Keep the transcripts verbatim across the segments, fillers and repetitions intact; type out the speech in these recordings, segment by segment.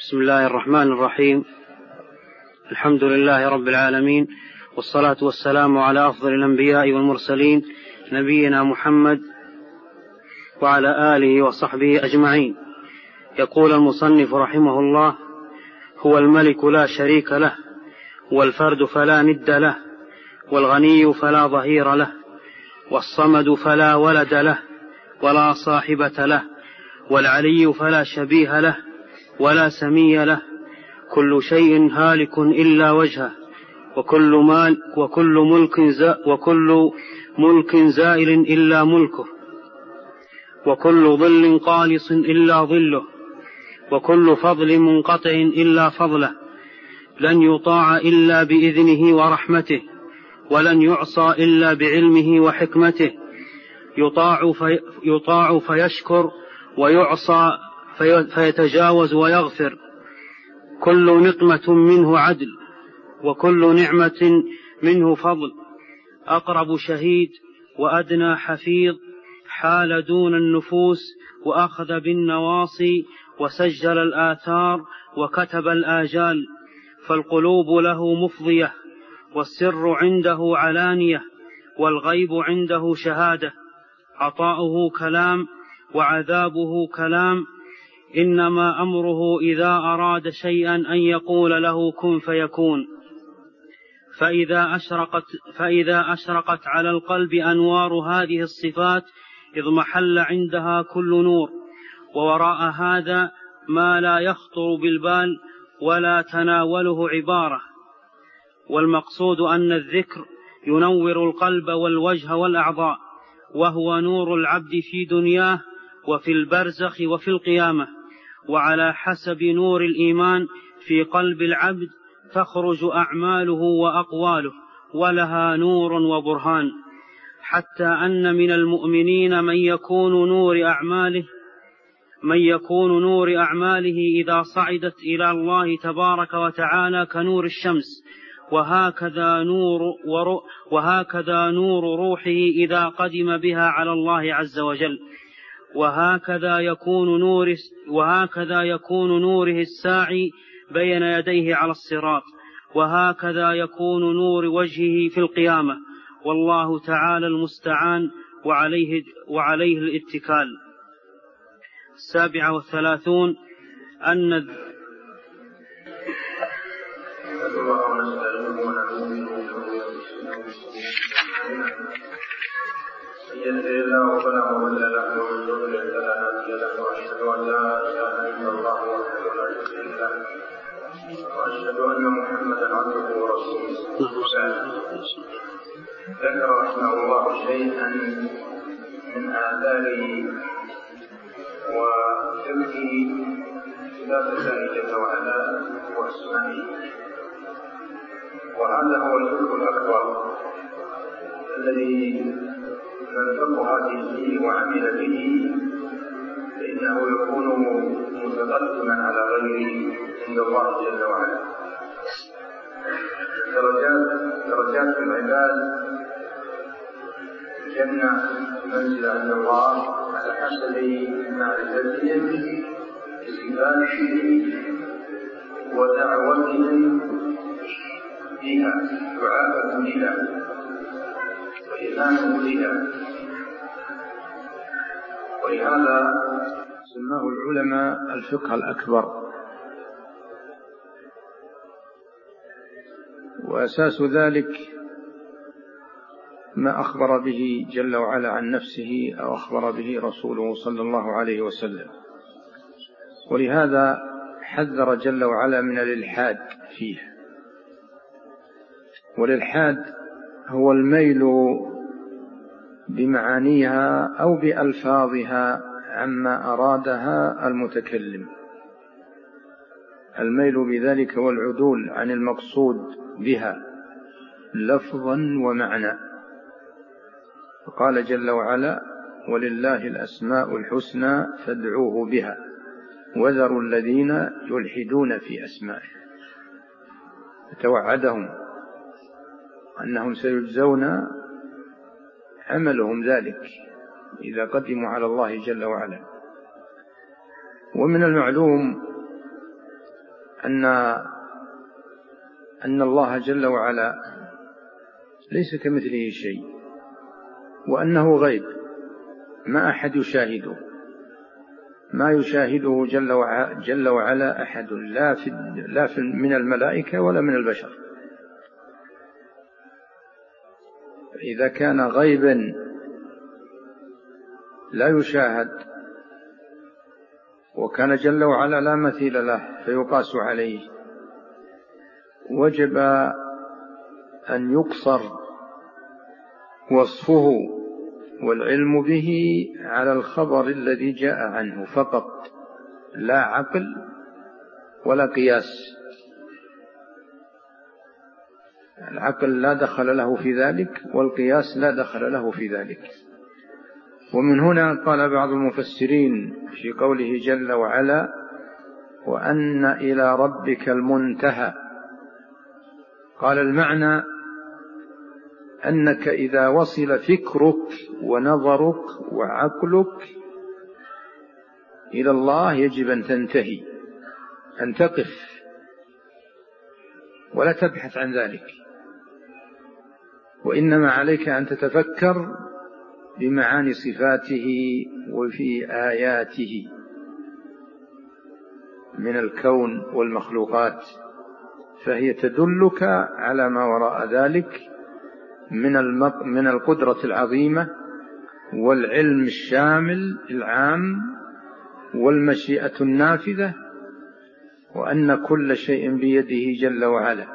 بسم الله الرحمن الرحيم. الحمد لله رب العالمين، والصلاة والسلام على أفضل الأنبياء والمرسلين نبينا محمد وعلى آله وصحبه أجمعين. يقول المصنف رحمه الله: هو الملك لا شريك له، والفرد فلا ند له، والغني فلا ظهير له، والصمد فلا ولد له ولا صاحبة له، والعلي فلا شبيه له ولا سمي له، كل شيء هالك إلا وجهه، وكل مال وكل ملك وكل ملك زائل إلا ملكه، وكل ظل قالص إلا ظله، وكل فضل منقطع إلا فضله، لن يطاع إلا بإذنه ورحمته، ولن يعصى إلا بعلمه وحكمته، يطاع, في يطاع فيشكر، ويعصى في فيتجاوز ويغفر، كل نقمة منه عدل، وكل نعمة منه فضل، أقرب شهيد وأدنى حفيظ، حال دون النفوس وأخذ بالنواصي، وسجل الآثار وكتب الآجال، فالقلوب له مفضية، والسر عنده علانية، والغيب عنده شهادة، عطاؤه كلام وعذابه كلام، إنما أمره إذا أراد شيئا أن يقول له كن فيكون. فإذا أشرقت, فإذا أشرقت على القلب أنوار هذه الصفات اضمحل عندها كل نور، ووراء هذا ما لا يخطر بالبال ولا تناوله عبارة. والمقصود أن الذكر ينور القلب والوجه والأعضاء، وهو نور العبد في دنياه وفي البرزخ وفي القيامة، وعلى حسب نور الإيمان في قلب العبد تخرج أعماله وأقواله، ولها نور وبرهان، حتى أن من المؤمنين من يكون نور أعماله من يكون نور أعماله إذا صعدت إلى الله تبارك وتعالى كنور الشمس، وهكذا نور, وهكذا نور روحه إذا قدم بها على الله عز وجل، وهكذا يكون, نور وهكذا يكون نوره الساعي بين يديه على الصراط، وهكذا يكون نور وجهه في القيامة، والله تعالى المستعان وعليه, وعليه الاتكال. السابعة والثلاثون أن يهد الله فلا مضل له ومن يضلل فلا هادي له، واشهد ان لا اله الا الله وحده لا شريك له، واشهد ان محمدا عبده ورسوله. ذكر رحمه الله شيئا من آثار وفقه صفات الله جل وعلا واسمائه، وهذا هو الفقه الأكبر الذي من فقه به وعمل به فإنه يكون متقدما على غيره عند الله جل وعلا. درجات درجات العباد الجنة منزل عند الله على حسب معرفتهم بصفاته ودعوتهم بها، دعاءهم بها وإيمانهم بها. ولهذا سماه العلماء الفقه الأكبر، وأساس ذلك ما أخبر به جل وعلا عن نفسه أو أخبر به رسوله صلى الله عليه وسلم، ولهذا حذر جل وعلا من الإلحاد فيه. والإلحاد هو الميل بمعانيها أو بألفاظها عما أرادها المتكلم، الميل بذلك والعدول عن المقصود بها لفظا ومعنى. فقال جل وعلا: ولله الأسماء الحسنى فادعوه بها وذروا الذين يلحدون في أسمائه. فتوعدهم أنهم سيجزون عملهم ذلك إذا قدموا على الله جل وعلا. ومن المعلوم أن أن الله جل وعلا ليس كمثله شيء، وأنه غيب ما أحد يشاهده، ما يشاهده جل وعلا, جل وعلا أحد، لا في لا في من الملائكة ولا من البشر. إذا كان غيبا لا يشاهد، وكان جل وعلا لا مثيل له فيقاس عليه، وجب أن يقصر وصفه والعلم به على الخبر الذي جاء عنه فقط، لا عقل ولا قياس. العقل لا دخل له في ذلك، والقياس لا دخل له في ذلك. ومن هنا قال بعض المفسرين في قوله جل وعلا: وأن إلى ربك المنتهى، قال المعنى أنك إذا وصل فكرك ونظرك وعقلك إلى الله يجب أن تنتهي، أن تقف ولا تبحث عن ذلك، وإنما عليك أن تتفكر بمعاني صفاته وفي آياته من الكون والمخلوقات، فهي تدلك على ما وراء ذلك من من القدرة العظيمة والعلم الشامل العام والمشيئة النافذة، وأن كل شيء بيده جل وعلا.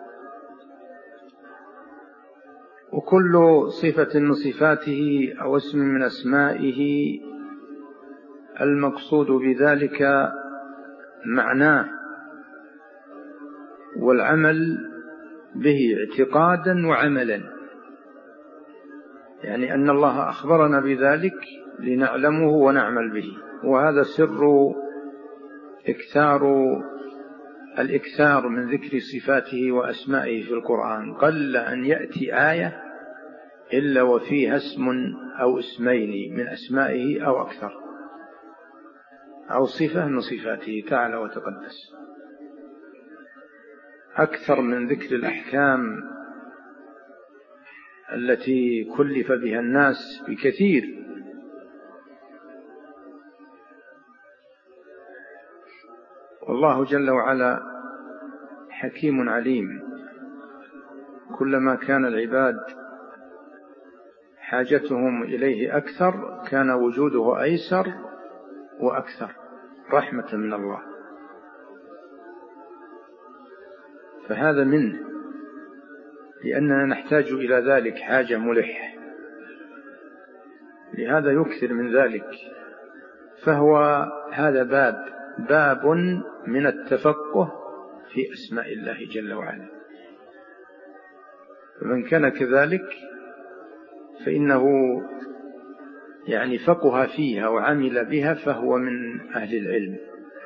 وكل صفة من صفاته أو اسم من أسمائه المقصود بذلك معناه والعمل به اعتقادا وعملا، يعني أن الله أخبرنا بذلك لنعلمه ونعمل به. وهذا سر إكثار الإكثار من ذكر صفاته وأسمائه في القرآن. قل أن يأتي آية إلا وفيها اسم أو اسمين من أسمائه أو أكثر، أو صفة من صفاته تعالى وتقدس، أكثر من ذكر الأحكام التي كلف بها الناس بكثير. والله جل وعلا حكيم عليم، كلما كان العباد حاجتهم إليه أكثر كان وجوده أيسر وأكثر رحمة من الله، فهذا منه، لأننا نحتاج إلى ذلك حاجة ملحة، لهذا يكثر من ذلك. فهو هذا باب باب من التفقه في أسماء الله جل وعلا، فمن كان كذلك فإنه يعني فقه فيها وعمل بها، فهو من أهل العلم.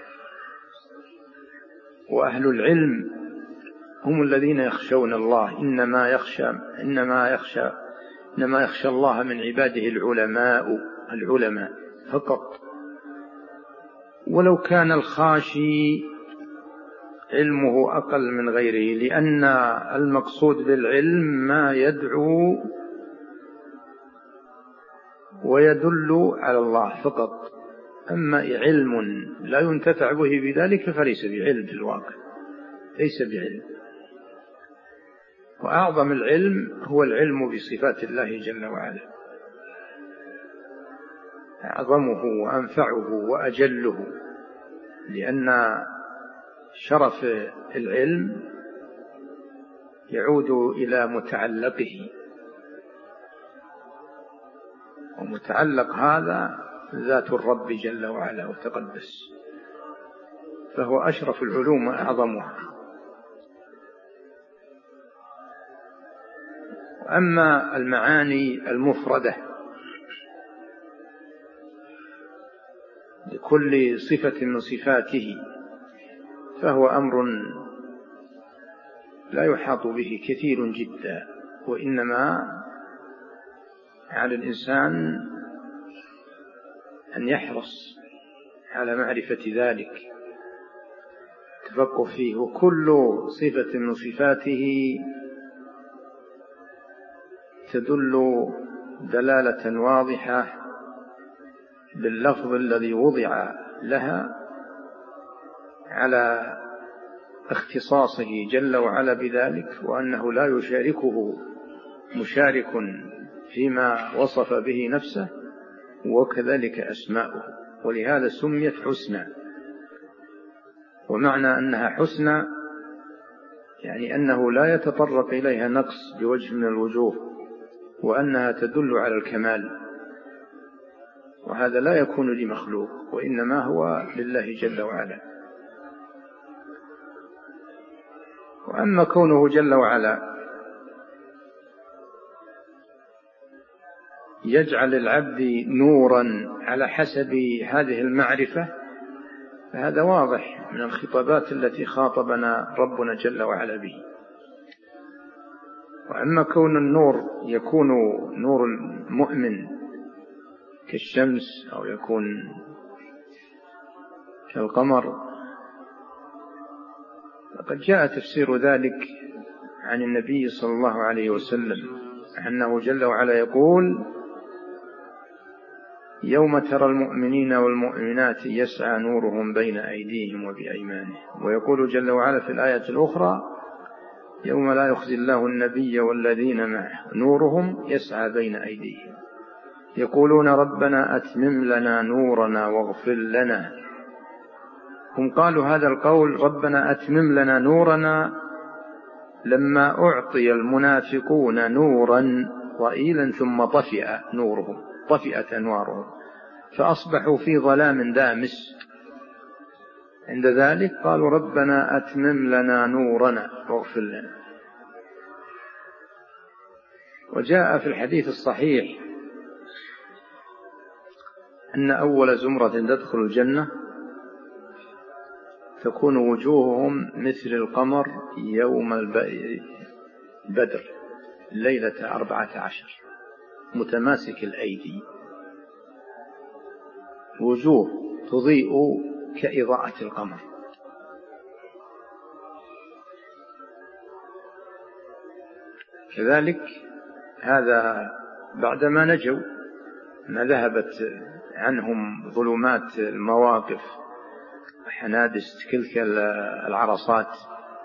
وأهل العلم هم الذين يخشون الله، إنما يخشى إنما يخشى إنما يخشى الله من عباده العلماء العلماء فقط. ولو كان الخاشي علمه أقل من غيره، لأن المقصود بالعلم ما يدعو ويدل على الله فقط. أما علم لا ينتفع به بذلك فليس بعلم في الواقع، ليس بعلم. وأعظم العلم هو العلم بصفات الله جل وعلا، أعظمه وأنفعه وأجله، لأن شرف العلم يعود إلى متعلقه، ومتعلق هذا ذات الرب جل وعلا وتقدس، فهو أشرف العلوم وأعظمها. أما المعاني المفردة لكل صفة من صفاته فهو أمر لا يحاط به كثير جدا، وإنما على الإنسان أن يحرص على معرفة ذلك التفقه فيه. وكل صفة من صفاته تدل دلالة واضحة باللفظ الذي وضع لها على اختصاصه جل وعلا بذلك، وأنه لا يشاركه مشارك فيما وصف به نفسه، وكذلك أسماؤه، ولهذا سميت حسنى. ومعنى أنها حسنى يعني أنه لا يتطرق إليها نقص بوجه من الوجوه، وأنها تدل على الكمال، وهذا لا يكون لمخلوق، وإنما هو لله جل وعلا. وأما كونه جل وعلا يجعل العبد نورا على حسب هذه المعرفة، فهذا واضح من الخطابات التي خاطبنا ربنا جل وعلا به. وأما كون النور يكون نور المؤمن كالشمس أو يكون كالقمر، فقد جاء تفسير ذلك عن النبي صلى الله عليه وسلم أنه جل وعلا يقول: يوم ترى المؤمنين والمؤمنات يسعى نورهم بين أيديهم وبأيمانهم. ويقول جل وعلا في الآية الأخرى: يوم لا يخزي الله النبي والذين معه نورهم يسعى بين أيديهم يقولون ربنا أتمم لنا نورنا واغفر لنا. هم قالوا هذا القول ربنا أتمم لنا نورنا لما أعطي المنافقون نورا ضئيلا ثم طفئ نورهم، طفئت أنوارهم، فأصبحوا في ظلام دامس. عند ذلك قالوا ربنا أتمم لنا نورنا واغفر لنا. وجاء في الحديث الصحيح أن أول زمرة تدخل الجنة تكون وجوههم مثل القمر يوم البدر ليلة أربعة عشر، متماسك الأيدي، وجوه تضيء كإضاءة القمر. كذلك هذا بعدما نجوا، ما ذهبت عنهم ظلمات المواقف وحنادس تلك العرصات،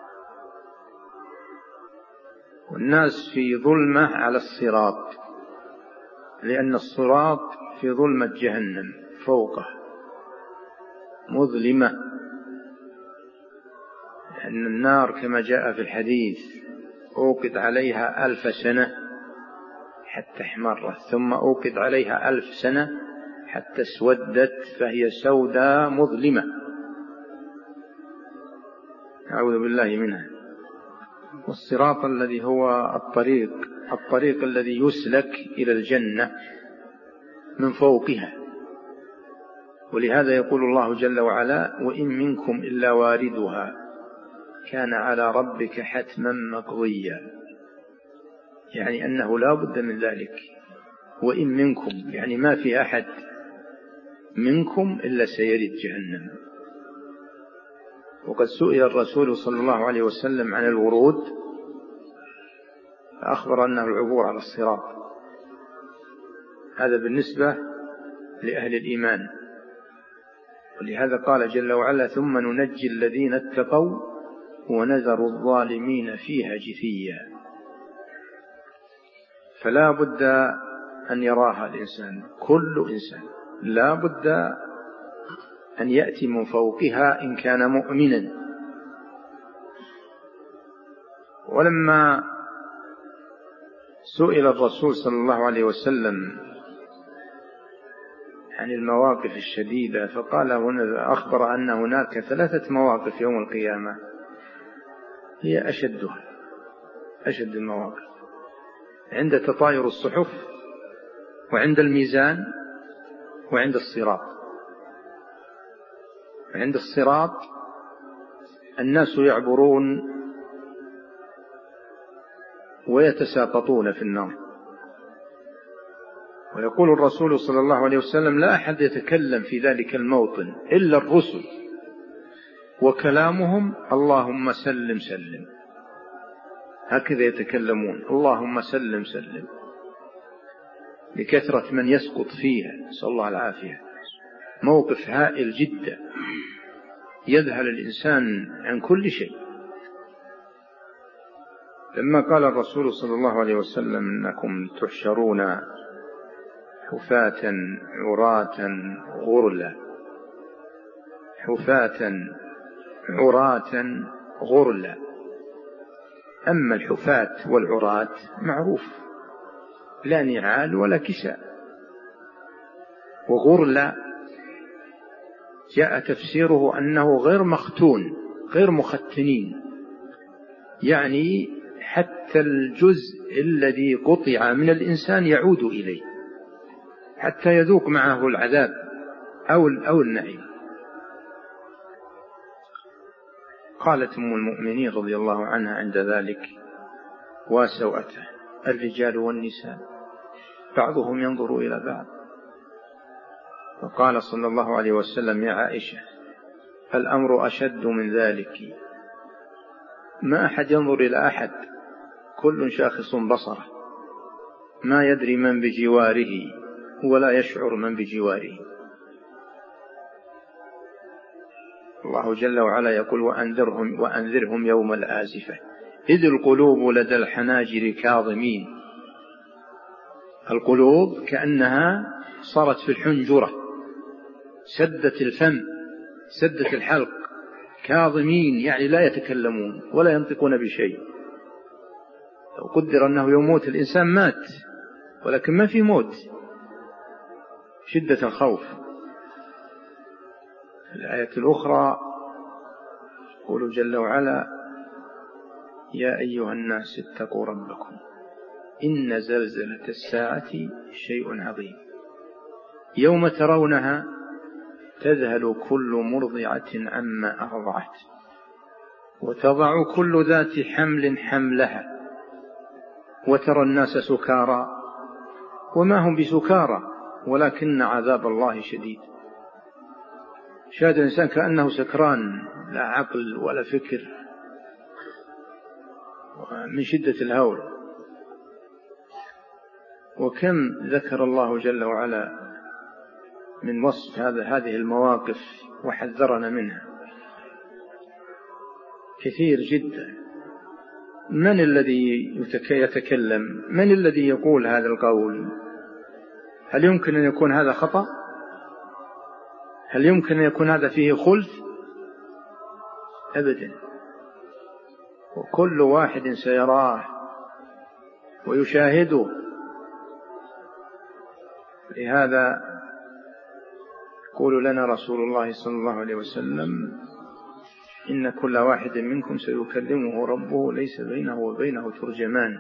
والناس في ظلمة على الصراط، لأن الصراط في ظلمة جهنم فوقه مظلمة. لأن النار كما جاء في الحديث أوقد عليها ألف سنة حتى احمرت، ثم أوقد عليها ألف سنة حتى اسودت، فهي سوداء مظلمة، أعوذ بالله منها. والصراط الذي هو الطريق الطريق الذي يسلك إلى الجنة من فوقها. ولهذا يقول الله جل وعلا: وإن منكم إلا واردها كان على ربك حتما مقضيا، يعني أنه لا بد من ذلك. وإن منكم يعني ما في أحد منكم إلا سيرد جهنم. وقد سئل الرسول صلى الله عليه وسلم عن الورود فأخبر أنه العبور على الصراط. هذا بالنسبة لأهل الإيمان. ولهذا قال جل وعلا: ثم ننجي الذين اتقوا ونذر الظالمين فيها جثيا. فلا بد أن يراها الإنسان، كل إنسان لا بد أن يأتي من فوقها إن كان مؤمنا. ولما سئل الرسول صلى الله عليه وسلم عن المواقف الشديدة فقال هنا، أخبر أن هناك ثلاثة مواقف يوم القيامة هي أشدها، أشد المواقف: عند تطاير الصحف، وعند الميزان، وعند الصراط. عند الصراط الناس يعبرون ويتساقطون في النار، ويقول الرسول صلى الله عليه وسلم: لا أحد يتكلم في ذلك الموطن إلا الرسل وكلامهم اللهم سلم سلم، هكذا يتكلمون، اللهم سلم سلم، لكثرة من يسقط فيها، نسأل الله العافية. موقف هائل جدا، يذهل الإنسان عن كل شيء. لما قال الرسول صلى الله عليه وسلم إنكم تحشرون حفاة عراة غرلا، حفاة عراة غرلا. أما الحفاة والعراة معروف، لا نعال ولا كساء. وغرلا جاء تفسيره أنه غير مختون، غير مختنين، يعني حتى الجزء الذي قطع من الإنسان يعود إليه حتى يذوق معه العذاب أو أو النعيم. قالت أم المؤمنين رضي الله عنها عند ذلك: وسوءته الرجال والنساء بعضهم ينظر إلى بعض. فقال صلى الله عليه وسلم: يا عائشة، الأمر أشد من ذلك، ما أحد ينظر إلى أحد، كل شاخص بصره، ما يدري من بجواره ولا يشعر من بجواره. الله جل وعلا يقول: وأنذرهم, وأنذرهم يوم الآزفة إذ القلوب لدى الحناجر كاظمين. القلوب كأنها صارت في الحنجرة، سدت الفم، سدت الحلق، كاظمين يعني لا يتكلمون ولا ينطقون بشيء. لو قدر أنه يموت الإنسان مات، ولكن ما في موت، شدة الخوف. الآية الأخرى يقول جل وعلا: يا أيها الناس اتقوا ربكم إن زلزلة الساعة شيء عظيم يوم ترونها تذهل كل مرضعة عما أرضعت وتضع كل ذات حمل حملها وترى الناس سكارى وما هم بسكارى ولكن عذاب الله شديد. شاهد الإنسان كأنه سكران، لا عقل ولا فكر، من شدة الهول. وكم ذكر الله جل وعلا من وصف هذا هذه المواقف وحذرنا منها كثير جدا. من الذي يتكلم؟ من الذي يقول هذا القول؟ هل يمكن أن يكون هذا خطأ؟ هل يمكن أن يكون هذا فيه خلف؟ أبدا. وكل واحد سيراه ويشاهده. لهذا يقول لنا رسول الله صلى الله عليه وسلم: إن كل واحد منكم سيكلمه ربه ليس بينه وبينه ترجمان،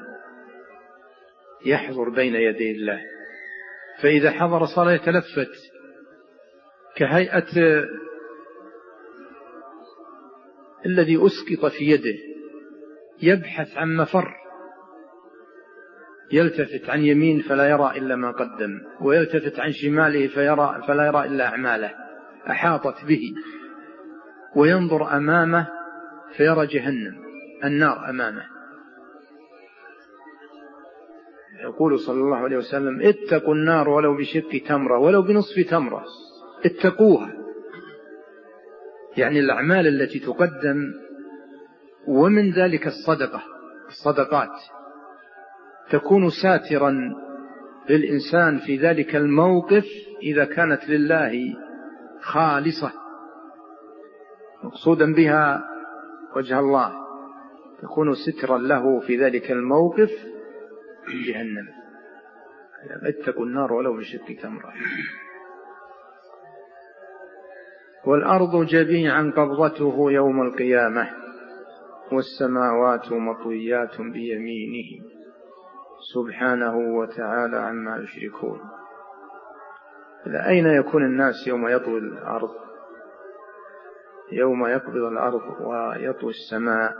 يحضر بين يدي الله، فإذا حضر صار يتلفت كهيئة الذي أسقط في يده، يبحث عن مفر، يلتفت عن يمين فلا يرى إلا ما قدم، ويلتفت عن شماله فيرى فلا يرى إلا أعماله أحاطت به، وينظر أمامه فيرى جهنم، النار أمامه. يقول صلى الله عليه وسلم: اتقوا النار ولو بشق تمرة، ولو بنصف تمرة، اتقوها. يعني الأعمال التي تقدم، ومن ذلك الصدقة، الصدقات تكون ساترا للإنسان في ذلك الموقف إذا كانت لله خالصة مقصودا بها وجه الله، تكون سترا له في ذلك الموقف في جهنم. اتقوا النار ولو بشق تمرة. والأرض جميعا قبضته يوم القيامة والسماوات مطويات بيمينه سبحانه وتعالى عما يشركون. إلى أين يكون الناس يوم يطوي الأرض؟ يوم يقبض الأرض ويطوي السماء.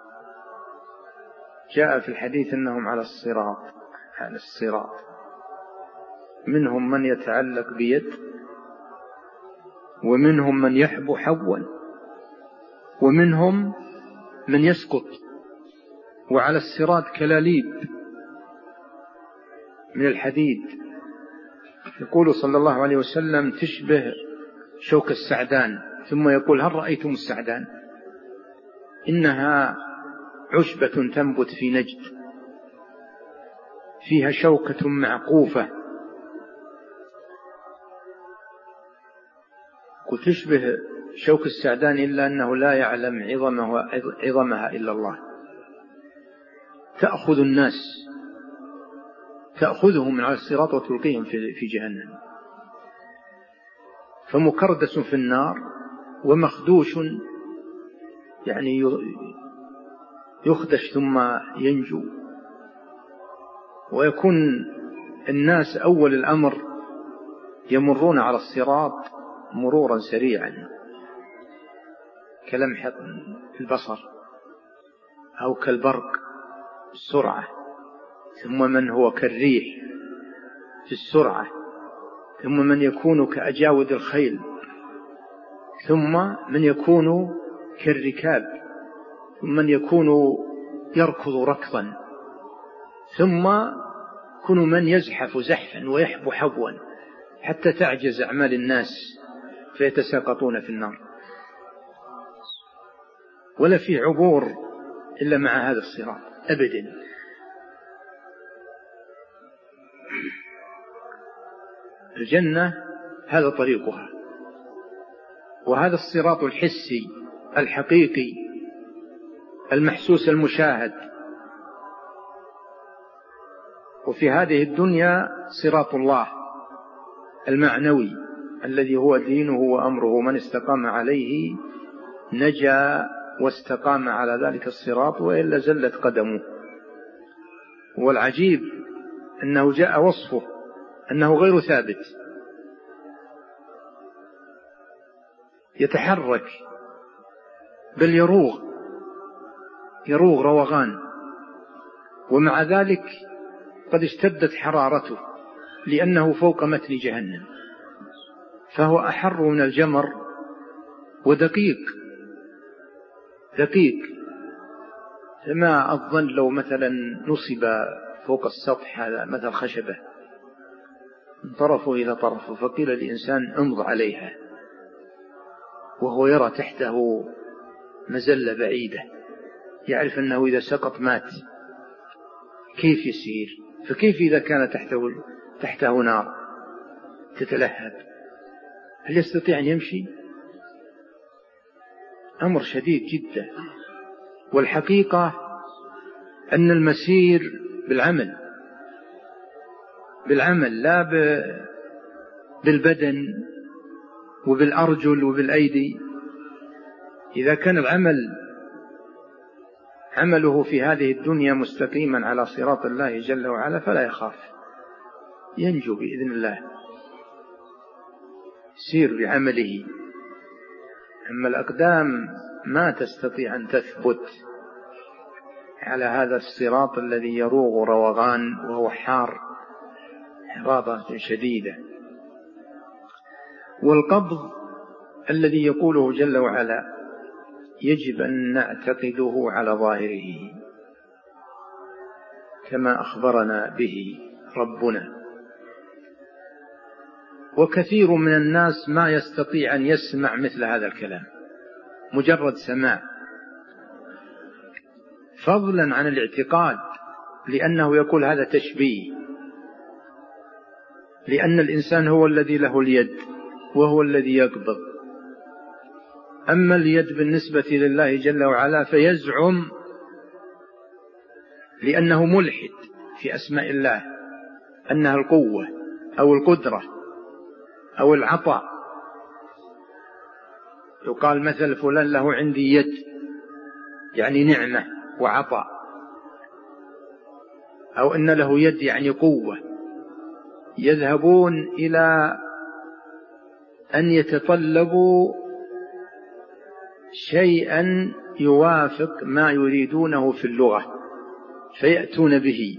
جاء في الحديث أنهم على الصراط، على الصراط منهم من يتعلق بيد، ومنهم من يحبو حبوا، ومنهم من يسقط، وعلى الصراط كلاليب من الحديد. يقول صلى الله عليه وسلم تشبه شوك السعدان، ثم يقول هل رأيتم السعدان؟ إنها عشبة تنبت في نجد فيها شوكة معقوفة، وتشبه شوك السعدان إلا أنه لا يعلم عظمها, عظمها إلا الله. تأخذ الناس تأخذهم من على الصراط وتلقيهم في جهنم، فمكردس في النار ومخدوش، يعني يخدش ثم ينجو. ويكون الناس أول الأمر يمرون على الصراط مرورا سريعا كلمح البصر أو كالبرق السرعة، ثم من هو كالريح في السرعة، ثم من يكون كأجاود الخيل، ثم من يكون كالركاب، ثم من يكون يركض ركضا، ثم يكون من يزحف زحفا ويحبو حبوا حتى تعجز أعمال الناس فيتساقطون في النار. ولا في عبور إلا مع هذا الصراط أبدا. الجنة هذا طريقها، وهذا الصراط الحسي الحقيقي المحسوس المشاهد. وفي هذه الدنيا صراط الله المعنوي الذي هو دينه وأمره، من استقام عليه نجا واستقام على ذلك الصراط، وإلا زلت قدمه. والعجيب أنه جاء وصفه أنه غير ثابت، يتحرك بل يروغ يروغ روغان، ومع ذلك قد اشتدت حرارته لأنه فوق متن جهنم، فهو أحر من الجمر ودقيق دقيق. فما أظن لو مثلا نصب فوق السطح هذا مثل خشبة من طرفه إلى طرفه، فقيل الإنسان امض عليها وهو يرى تحته مزلة بعيدة، يعرف أنه إذا سقط مات، كيف يسير؟ فكيف إذا كان تحته, تحته نار تتلهب؟ هل يستطيع أن يمشي؟ أمر شديد جدا. والحقيقة أن المسير بالعمل بالعمل لا بالبدن وبالأرجل وبالأيدي. إذا كان العمل عمله في هذه الدنيا مستقيما على صراط الله جل وعلا فلا يخاف، ينجو بإذن الله، يسير بعمله. أما الأقدام ما تستطيع أن تثبت على هذا الصراط الذي يروغ روغان وهو حار حرارة شديدة. والقبض الذي يقوله جل وعلا يجب أن نعتقده على ظاهره كما أخبرنا به ربنا. وكثير من الناس ما يستطيع أن يسمع مثل هذا الكلام، مجرد سماع، فضلا عن الاعتقاد، لأنه يقول هذا تشبيه، لأن الإنسان هو الذي له اليد وهو الذي يقبض. أما اليد بالنسبة لله جل وعلا فيزعم لأنه ملحد في أسماء الله أنها القوة أو القدرة أو العطاء. يقال مثل فلان له عندي يد، يعني نعمة وعطاء، أو أن له يد يعني قوة. يذهبون إلى أن يتطلبوا شيئا يوافق ما يريدونه في اللغة فيأتون به،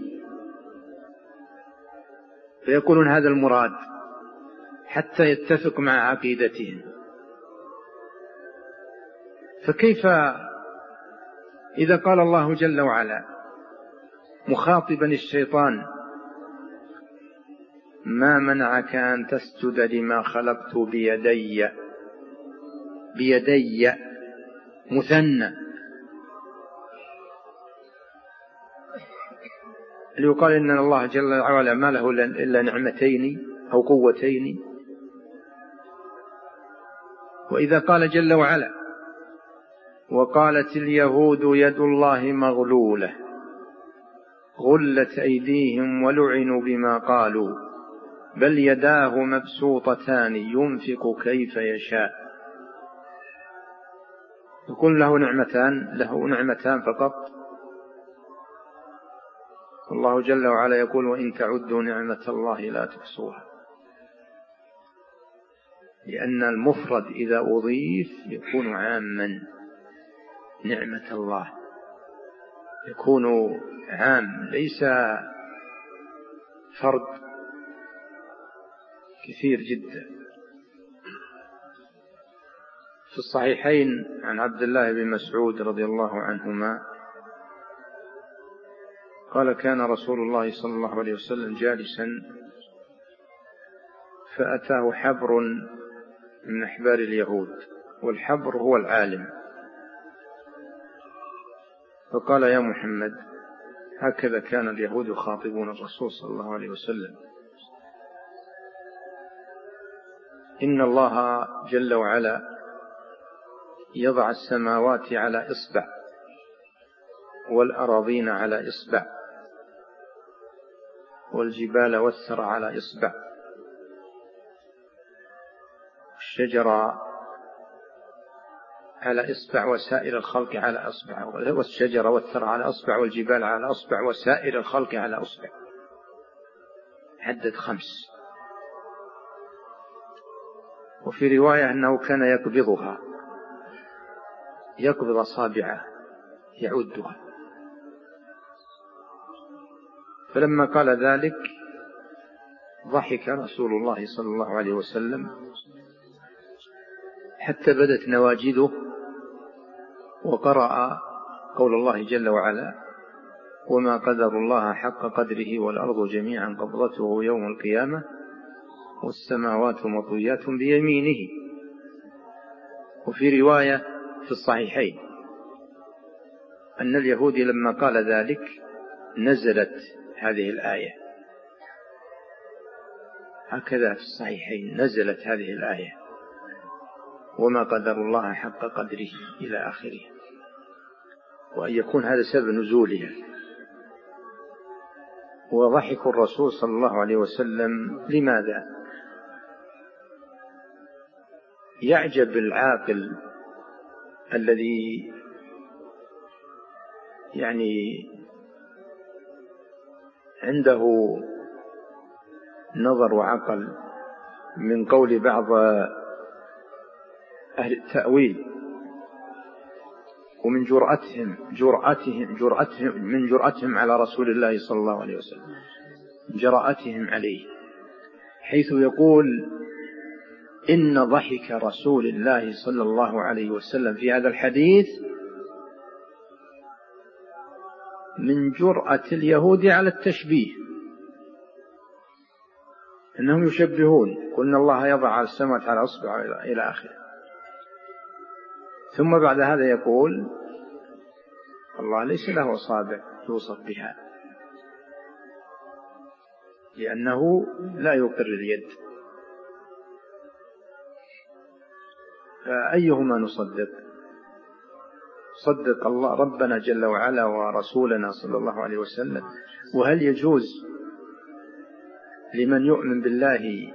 فيقولون هذا المراد حتى يتفق مع عقيدتهم. فكيف إذا قال الله جل وعلا مخاطبا الشيطان: ما منعك أن تسجد لما خلقت بيدي، بيدي مثنى، ليقال إن الله جل وعلا ما له إلا نعمتين أو قوتين. وإذا قال جل وعلا: وقالت اليهود يد الله مغلولة غلت أيديهم ولعنوا بما قالوا بل يداه مبسوطتان ينفق كيف يشاء، يكون له نعمتان له نعمتان فقط. الله جل وعلا يقول: وإن تعدوا نعمة الله لا تحصوها، لأن المفرد إذا أضيف يكون عاما. نعمة الله يكون عام، ليس فرد كثير جدا. في الصحيحين عن عبد الله بن مسعود رضي الله عنهما قال: كان رسول الله صلى الله عليه وسلم جالسا فأتاه حبر من أحبار اليهود، والحبر هو العالم، فقال: يا محمد، هكذا كان اليهود يخاطبون الرسول صلى الله عليه وسلم، إن الله جل وعلا يضع السماوات على إصبع والأراضين على إصبع والجبال والثرى على إصبع والشجر على إصبع وسائر الخلق على أصبع، والشجر والثرى على أصبع والجبال على أصبع وسائر الخلق على أصبع. عدد خمس. وفي رواية أنه كان يقبضها، يقبض أصابعه يعدها. فلما قال ذلك ضحك رسول الله صلى الله عليه وسلم حتى بدت نواجذه، وقرأ قول الله جل وعلا: وما قدر الله حق قدره والأرض جميعا قبضته يوم القيامة والسماوات مطويات بيمينه. وفي رواية في الصحيحين أن اليهودي لما قال ذلك نزلت هذه الآية، هكذا في الصحيحين نزلت هذه الآية: وما قدر الله حق قدره إلى آخره، وأن يكون هذا سبب نزولها. وضحك الرسول صلى الله عليه وسلم لماذا؟ يعجب العاقل الذي يعني عنده نظر وعقل من قول بعض أهل التأويل، ومن جرأتهم جرأتهم جرأتهم من جرأتهم على رسول الله صلى الله عليه وسلم، جرأتهم عليه، حيث يقول: إن ضحك رسول الله صلى الله عليه وسلم في هذا الحديث من جرأة اليهود على التشبيه، إنهم يشبهون، قلنا الله يضع السماوات على أصبع إلى آخره. ثم بعد هذا يقول: الله ليس له أصابع يوصف بها، لأنه لا يقر اليد. فأيهما نصدق؟ صدق الله ربنا جل وعلا ورسولنا صلى الله عليه وسلم. وهل يجوز لمن يؤمن بالله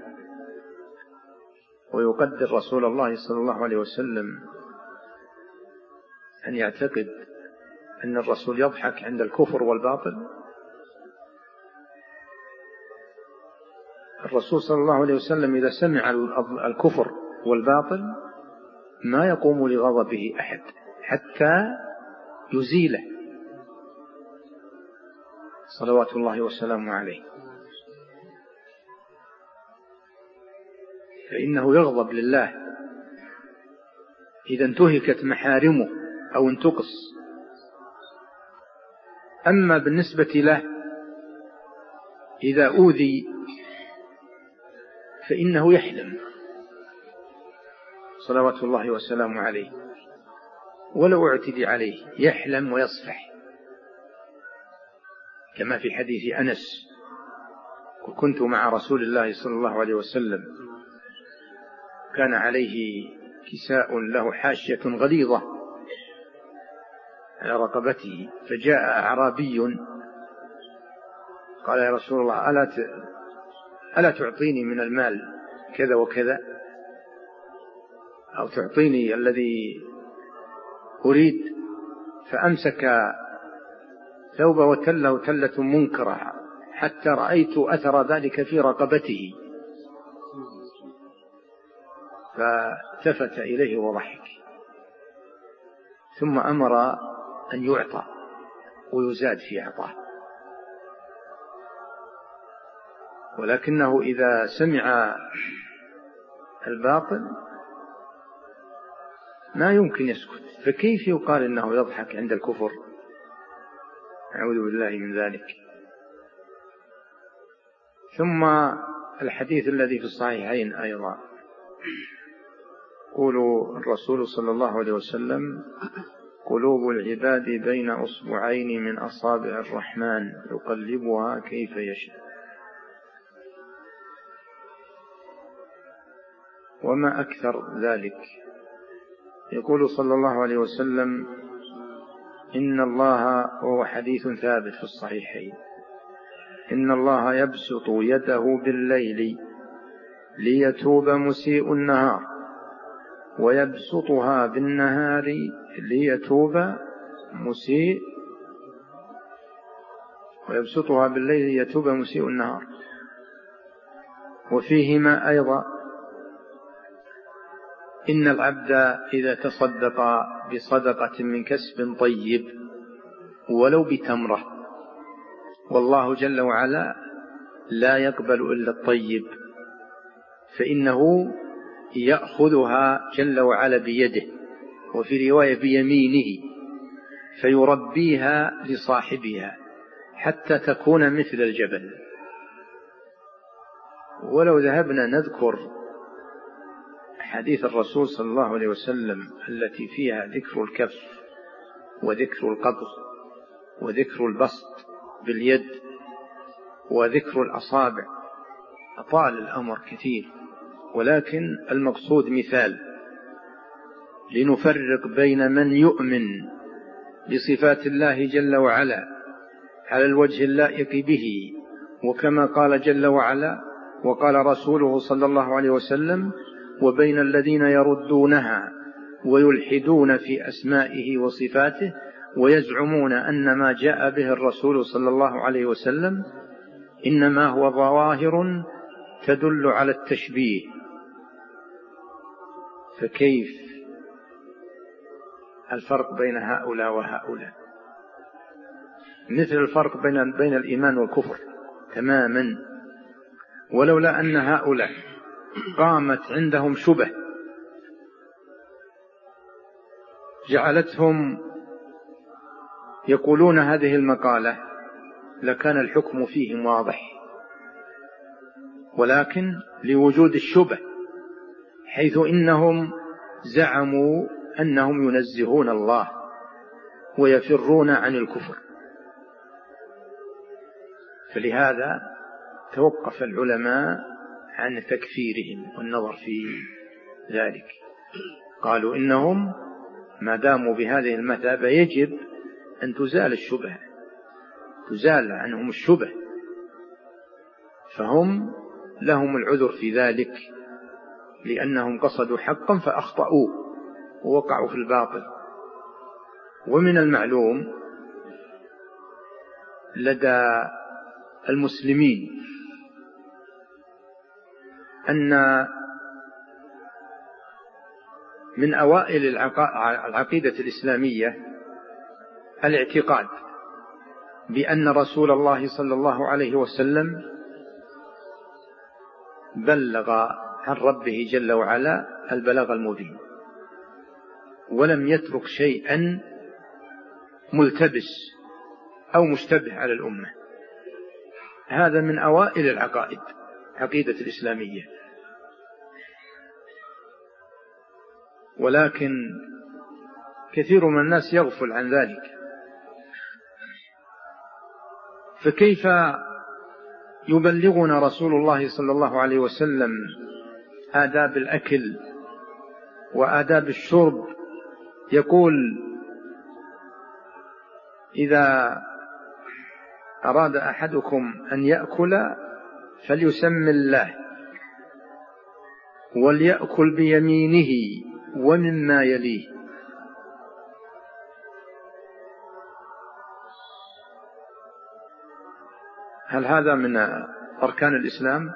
ويقدر رسول الله صلى الله عليه وسلم أن يعتقد أن الرسول يضحك عند الكفر والباطل؟ الرسول صلى الله عليه وسلم إذا سمع الكفر والباطل ما يقوم لغضبه أحد حتى يزيله صلوات الله وسلامه عليه، فإنه يغضب لله إذا انتهكت محارمه أو انتقص. أما بالنسبة له إذا أوذي فإنه يحلم صلوات الله وسلامه عليه، ولو اعتدي عليه يحلم ويصفح، كما في حديث أنس: كنت مع رسول الله صلى الله عليه وسلم كان عليه كساء له حاشية غليظة على رقبته، فجاء أعرابي قال: يا رسول الله ألا ألا تعطيني من المال كذا وكذا، أو تعطيني الذي أريد؟ فأمسك ثوبه وتله تلة منكرة حتى رأيت أثر ذلك في رقبته، فالتفت إليه وضحك، ثم أمر أن يعطى ويزاد في عطاه. ولكنه إذا سمع الباطل ما يمكن يسكت، فكيف يقال إنه يضحك عند الكفر؟ أعوذ بالله من ذلك. ثم الحديث الذي في الصحيحين أيضا، يقول الرسول صلى الله عليه وسلم: قلوب العباد بين أصبعين من أصابع الرحمن يقلبها كيف يشاء. وما أكثر ذلك. يقول صلى الله عليه وسلم: إن الله، وهو حديث ثابت في الصحيحين، إن الله يبسط يده بالليل ليتوب مسيء النهار، ويبسطها بالنهار ليتوب مسيء ويبسطها بالليل ليتوب مسيء النهار. وفيهما أيضا: إن العبد إذا تصدق بصدقة من كسب طيب ولو بتمرة، والله جل وعلا لا يقبل إلا الطيب، فإنه يأخذها جل وعلا بيده، وفي رواية بيمينه، فيربيها لصاحبها حتى تكون مثل الجبل. ولو ذهبنا نذكر حديث الرسول صلى الله عليه وسلم التي فيها ذكر الكف وذكر القبض وذكر البسط باليد وذكر الأصابع، أطال الأمر كثير، ولكن المقصود مثال لنفرق بين من يؤمن بصفات الله جل وعلا على الوجه اللائق به، وكما قال جل وعلا وقال رسوله صلى الله عليه وسلم، وبين الذين يردونها ويلحدون في أسمائه وصفاته ويزعمون أن ما جاء به الرسول صلى الله عليه وسلم إنما هو ظواهر تدل على التشبيه. فكيف الفرق بين هؤلاء وهؤلاء؟ مثل الفرق بين بين الإيمان والكفر تماما. ولولا أن هؤلاء قامت عندهم شبه جعلتهم يقولون هذه المقالة لكان الحكم فيهم واضح، ولكن لوجود الشبه، حيث إنهم زعموا أنهم ينزهون الله ويفرون عن الكفر، فلهذا توقف العلماء عن تكفيرهم والنظر في ذلك. قالوا إنهم ما داموا بهذه المثابة يجب أن تزال الشبهة، تزال عنهم الشبه، فهم لهم العذر في ذلك، لأنهم قصدوا حقا فأخطأوا ووقعوا في الباطل. ومن المعلوم لدى المسلمين أن من أوائل العقيدة الإسلامية الاعتقاد بأن رسول الله صلى الله عليه وسلم بلغ عن ربه جل وعلا البلاغ المبين، ولم يترك شيئا ملتبس أو مشتبه على الأمة. هذا من أوائل العقائد، عقيدة الإسلامية. ولكن كثير من الناس يغفل عن ذلك. فكيف يبلغنا رسول الله صلى الله عليه وسلم آداب الأكل وآداب الشرب؟ يقول: إذا أراد أحدكم أن يأكل فليسم الله، وليأكل بيمينه ومما يليه. هل هذا من أركان الإسلام؟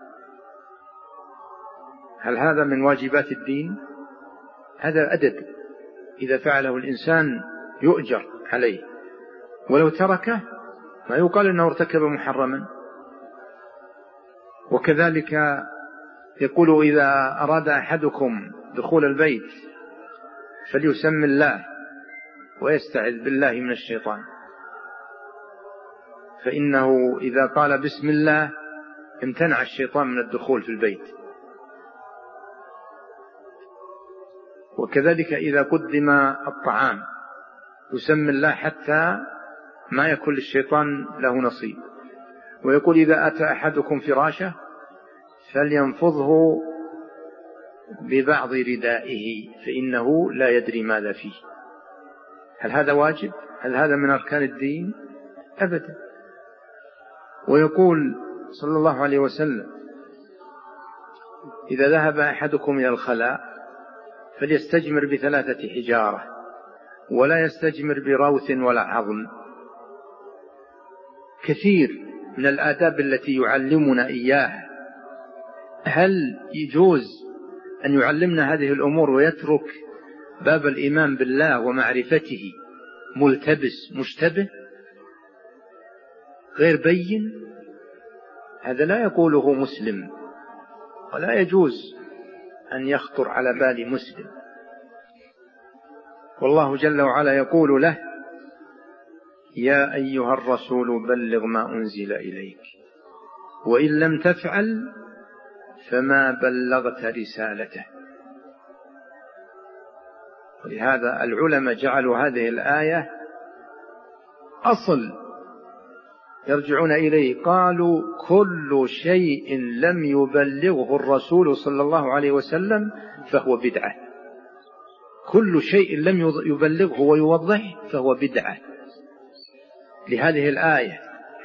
هل هذا من واجبات الدين؟ هذا أدب، إذا فعله الإنسان يؤجر عليه، ولو تركه ما يقال أنه ارتكب محرما. وكذلك يقول: إذا أراد أحدكم دخول البيت فليسم الله ويستعذ بالله من الشيطان، فإنه إذا قال بسم الله امتنع الشيطان من الدخول في البيت. وكذلك إذا قدم الطعام يسمي الله حتى ما يكون للشيطان له نصيب. ويقول: إذا أتى أحدكم فراشه فلينفضه ببعض ردائه فإنه لا يدري ماذا فيه. هل هذا واجب؟ هل هذا من أركان الدين؟ أبدا. ويقول صلى الله عليه وسلم: إذا ذهب أحدكم إلى الخلاء فليستجمر بثلاثة حجارة، ولا يستجمر بروث ولا عظم. كثير من الآداب التي يعلمنا إياها. هل يجوز أن يعلمنا هذه الأمور ويترك باب الإيمان بالله ومعرفته ملتبس مشتبه غير بين؟ هذا لا يقوله مسلم، ولا يجوز أن يخطر على بال مسلم. والله جل وعلا يقول له: يا أيها الرسول بلغ ما أنزل إليك وإن لم تفعل فما بلغت رسالته. ولهذا العلماء جعلوا هذه الآية أصل يرجعون إليه. قالوا: كل شيء لم يبلغه الرسول صلى الله عليه وسلم فهو بدعة. كل شيء لم يبلغه ويوضح فهو بدعة، لهذه الآية.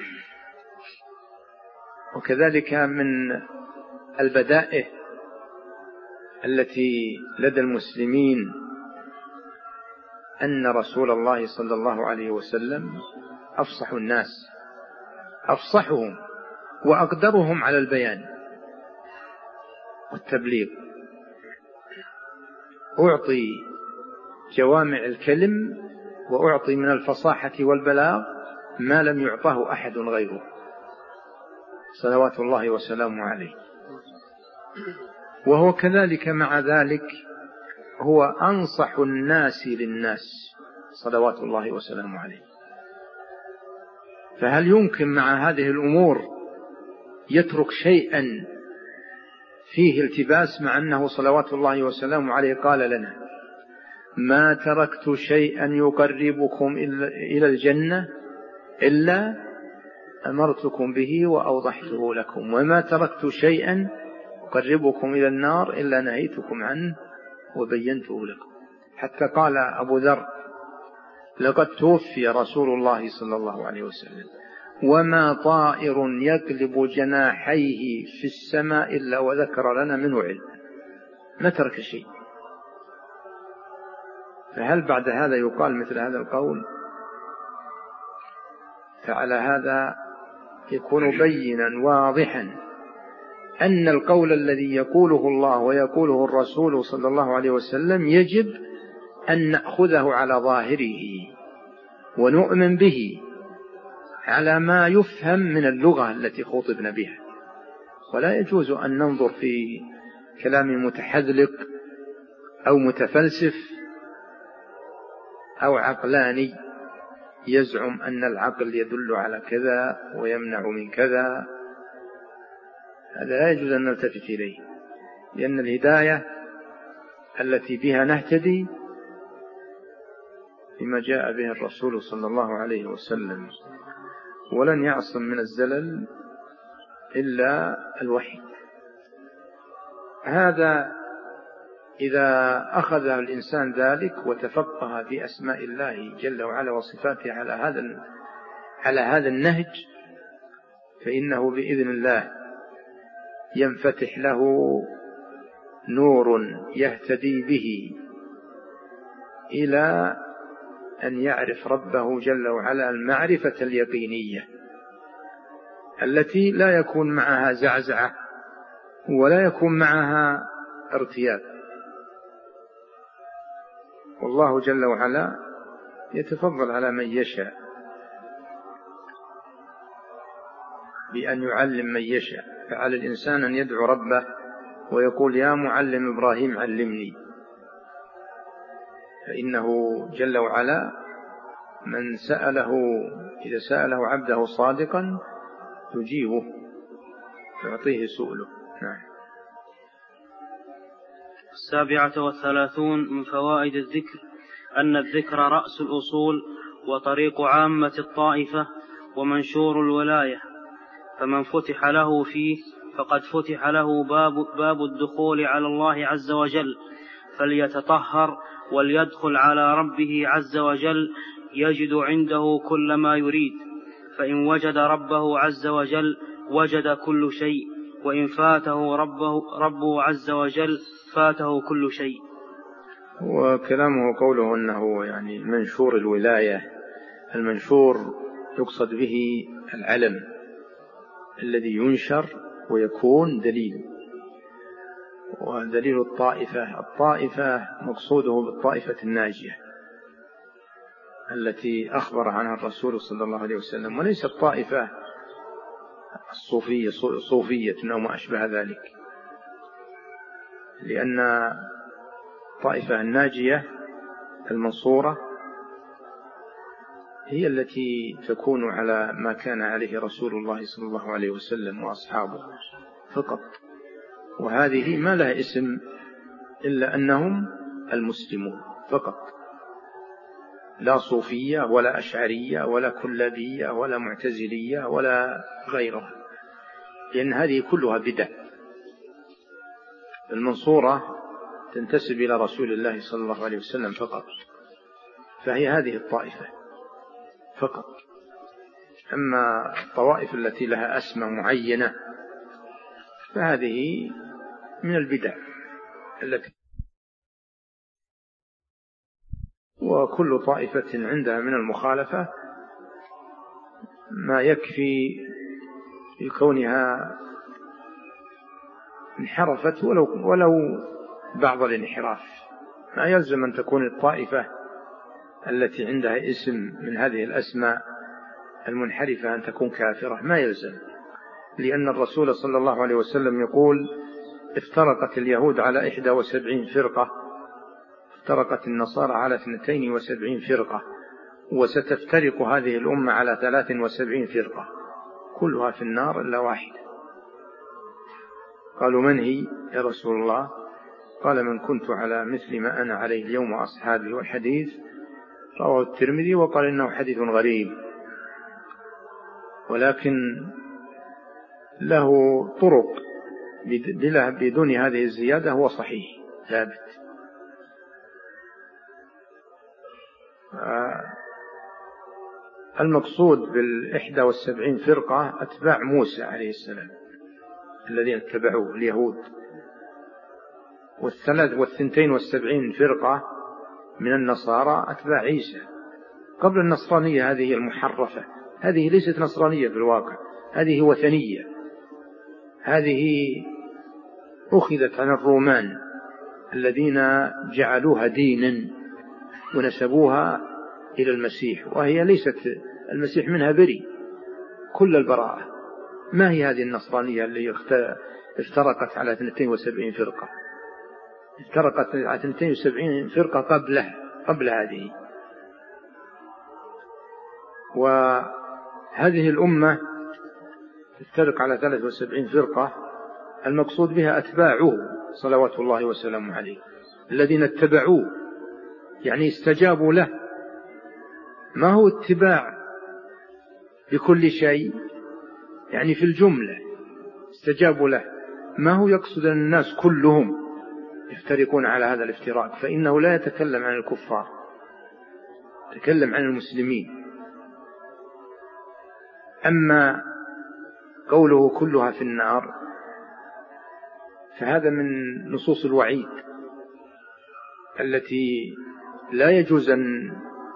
وكذلك من البدائع التي لدى المسلمين أن رسول الله صلى الله عليه وسلم أفصح الناس، أفصحهم وأقدرهم على البيان والتبليغ. أعطي جوامع الكلم وأعطي من الفصاحة والبلاغ ما لم يعطه أحد غيره صلوات الله وسلامه عليه. وهو كذلك مع ذلك هو أنصح الناس للناس صلوات الله وسلامه عليه. فهل يمكن مع هذه الأمور يترك شيئا فيه التباس، مع أنه صلوات الله وسلامه عليه قال لنا: ما تركت شيئا يقربكم إلى الجنة إلا أمرتكم به وأوضحته لكم، وما تركت شيئا يقربكم إلى النار إلا نهيتكم عنه وبينته لكم. حتى قال أبو ذر: لقد توفي رسول الله صلى الله عليه وسلم وما طائر يقلب جناحيه في السماء إلا وذكر لنا منه علم. ما ترك شيء. فهل بعد هذا يقال مثل هذا القول؟ فعلى هذا يكون بينا واضحا أن القول الذي يقوله الله ويقوله الرسول صلى الله عليه وسلم يجب أن نأخذه على ظاهره ونؤمن به على ما يفهم من اللغة التي خطبنا بها. ولا يجوز أن ننظر في كلام متحذلق أو متفلسف أو عقلاني يزعم أن العقل يدل على كذا ويمنع من كذا، هذا لا يجوز أن نلتفت إليه، لأن الهداية التي بها نهتدي بما جاء به الرسول صلى الله عليه وسلم، ولن يعصم من الزلل إلا الوحي. هذا إذا أخذ الإنسان ذلك وتفقه في أسماء الله جل وعلا وصفاته على هذا على هذا النهج، فإنه بإذن الله ينفتح له نور يهتدي به إلى أن يعرف ربه جل وعلا المعرفة اليقينية التي لا يكون معها زعزعة ولا يكون معها ارتياب. والله جل وعلا يتفضل على من يشاء بأن يعلم من يشاء، فعلى الإنسان أن يدعو ربه ويقول يا معلم إبراهيم علمني، فإنه جل وعلا من سأله إذا سأله عبده صادقا يجيبه يعطيه سؤله. نعم. السابعة والثلاثون من فوائد الذكر أن الذكر رأس الأصول وطريق عامة الطائفة ومنشور الولاية، فمن فتح له فيه فقد فتح له باب, باب الدخول على الله عز وجل، فليتطهر وليدخل على ربه عز وجل يجد عنده كل ما يريد، فإن وجد ربه عز وجل وجد كل شيء، وإن فاته ربه, ربه عز وجل فاته كل شيء. وكلامه قوله أنه يعني منشور الولاية، المنشور يقصد به العلم الذي ينشر ويكون دليل، ودليل الطائفة الطائفة مقصوده بالطائفة الناجية التي أخبر عنها الرسول صلى الله عليه وسلم، وليس الطائفة الصوفية صوفية أو ما أشبه ذلك، لأن الطائفة الناجية المنصورة هي التي تكون على ما كان عليه رسول الله صلى الله عليه وسلم وأصحابه فقط، وهذه ما لها اسم إلا أنهم المسلمون فقط، لا صوفية ولا أشعرية ولا كلابية ولا معتزلية ولا غيرها، لأن هذه كلها بدع. المنصورة تنتسب إلى رسول الله صلى الله عليه وسلم فقط، فهي هذه الطائفة فقط. أما الطوائف التي لها أسماء معينة فهذه من البدع التي وكل طائفة عندها من المخالفة ما يكفي لكونها انحرفت ولو, ولو بعض الانحراف، ما يلزم أن تكون الطائفة التي عندها اسم من هذه الأسماء المنحرفة أن تكون كافرة، ما يلزم، لأن الرسول صلى الله عليه وسلم يقول افترقت اليهود على إحدى وسبعين فرقة، افترقت النصارى على اثنتين وسبعين فرقة، وستفترق هذه الأمة على ثلاث وسبعين فرقة كلها في النار إلا واحدة. قالوا من هي يا رسول الله؟ قال من كنت على مثل ما أنا عليه اليوم وأصحابي، والحديث رواه الترمذي وقال إنه حديث غريب، ولكن له طرق بدون هذه الزيادة هو صحيح ثابت. المقصود بالإحدى والسبعين فرقة أتباع موسى عليه السلام الذين اتبعوه اليهود، والثلاث والثنتين والسبعين فرقة من النصارى أتباع عيسى قبل النصرانية هذه المحرفة. هذه ليست نصرانية في الواقع، هذه وثنية، هذه أخذت عن الرومان الذين جعلوها دينا ونسبوها إلى المسيح، وهي ليست، المسيح منها بريء كل البراءة. ما هي هذه النصرانية اللي افترقت على اثنتين وسبعين فرقة؟ افترقت على اثنتين وسبعين فرقة قبله قبل هذه، وهذه الأمة تفترق على ثلاث وسبعين فرقة، المقصود بها أتباعه صلوات الله وسلامه عليه، الذين اتبعوه يعني استجابوا له. ما هو اتباع بكل شيء، يعني في الجملة استجابوا له، ما هو يقصد أن الناس كلهم يفترقون على هذا الافتراق، فإنه لا يتكلم عن الكفار، يتكلم عن المسلمين. أما قوله كلها في النار فهذا من نصوص الوعيد التي لا يجوز أن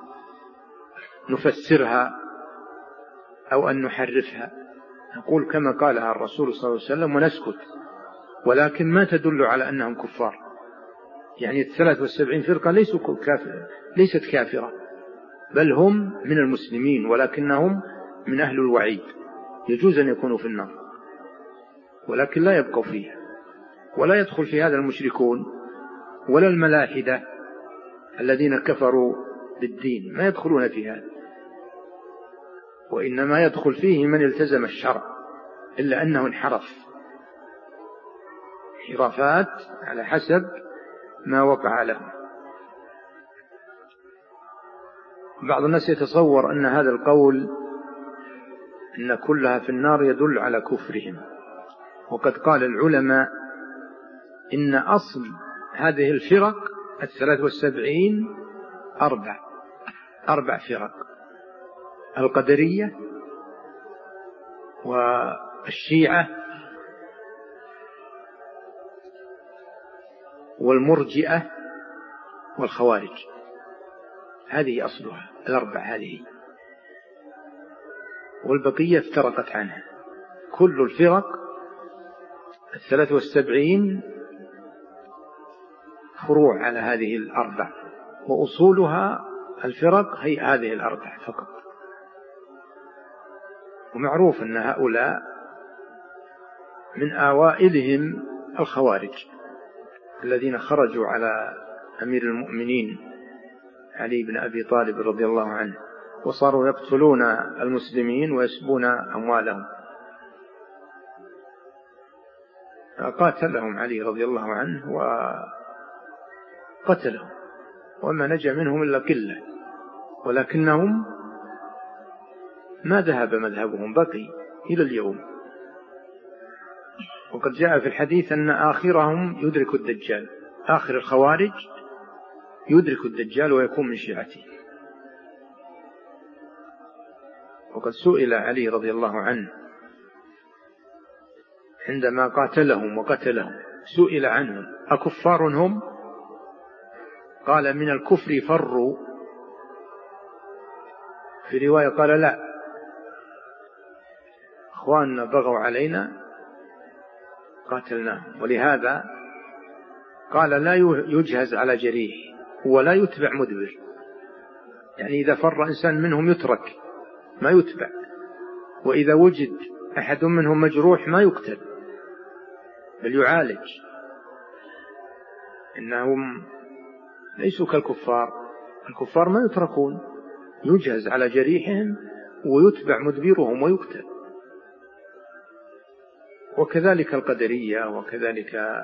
نفسرها أو أن نحرفها، نقول كما قالها الرسول صلى الله عليه وسلم ونسكت، ولكن ما تدل على أنهم كفار. يعني الثلاث والسبعين فرقة ليسوا كافر، ليست كافرة، بل هم من المسلمين ولكنهم من أهل الوعيد، يجوز أن يكونوا في النار ولكن لا يبقوا فيها. ولا يدخل في هذا المشركون ولا الملاحدة الذين كفروا بالدين، ما يدخلون في هذا، وإنما يدخل فيه من التزم الشرع، إلا أنه انحرف انحرافات على حسب ما وقع له. بعض الناس يتصور أن هذا القول إن كلها في النار يدل على كفرهم، وقد قال العلماء إن أصل هذه الفرق الثلاث والسبعين أربع أربع فرق: القدرية والشيعة والمرجئة والخوارج، هذه أصلها الأربع هذه، والبقية افترقت عنها. كل الفرق الثلاث والسبعين فروع على هذه الأربع، وأصولها الفرق هي هذه الأربع فقط. ومعروف أن هؤلاء من أوائلهم الخوارج الذين خرجوا على أمير المؤمنين علي بن أبي طالب رضي الله عنه، وصاروا يقتلون المسلمين ويسبون أموالهم، قاتلهم علي رضي الله عنه وقتلهم، وما نجا منهم إلا قلة، ولكنهم ما ذهب مذهبهم، بقي إلى اليوم. وقد جاء في الحديث أن آخرهم يدرك الدجال، آخر الخوارج يدرك الدجال ويكون من شيعته. وقد سئل علي رضي الله عنه عندما قاتلهم وقتلهم، سئل عنهم أكفار هم؟ قال من الكفر فروا، في رواية قال لا، أخواننا بغوا علينا قاتلناهم. ولهذا قال لا يجهز على جريح ولا يتبع مدبر، يعني إذا فر إنسان منهم يترك ما يتبع، وإذا وجد أحد منهم مجروح ما يقتل بل يعالج. إنهم ليسوا كالكفار، الكفار ما يتركون، يجهز على جريحهم ويتبع مدبرهم ويقتل. وكذلك القدرية، وكذلك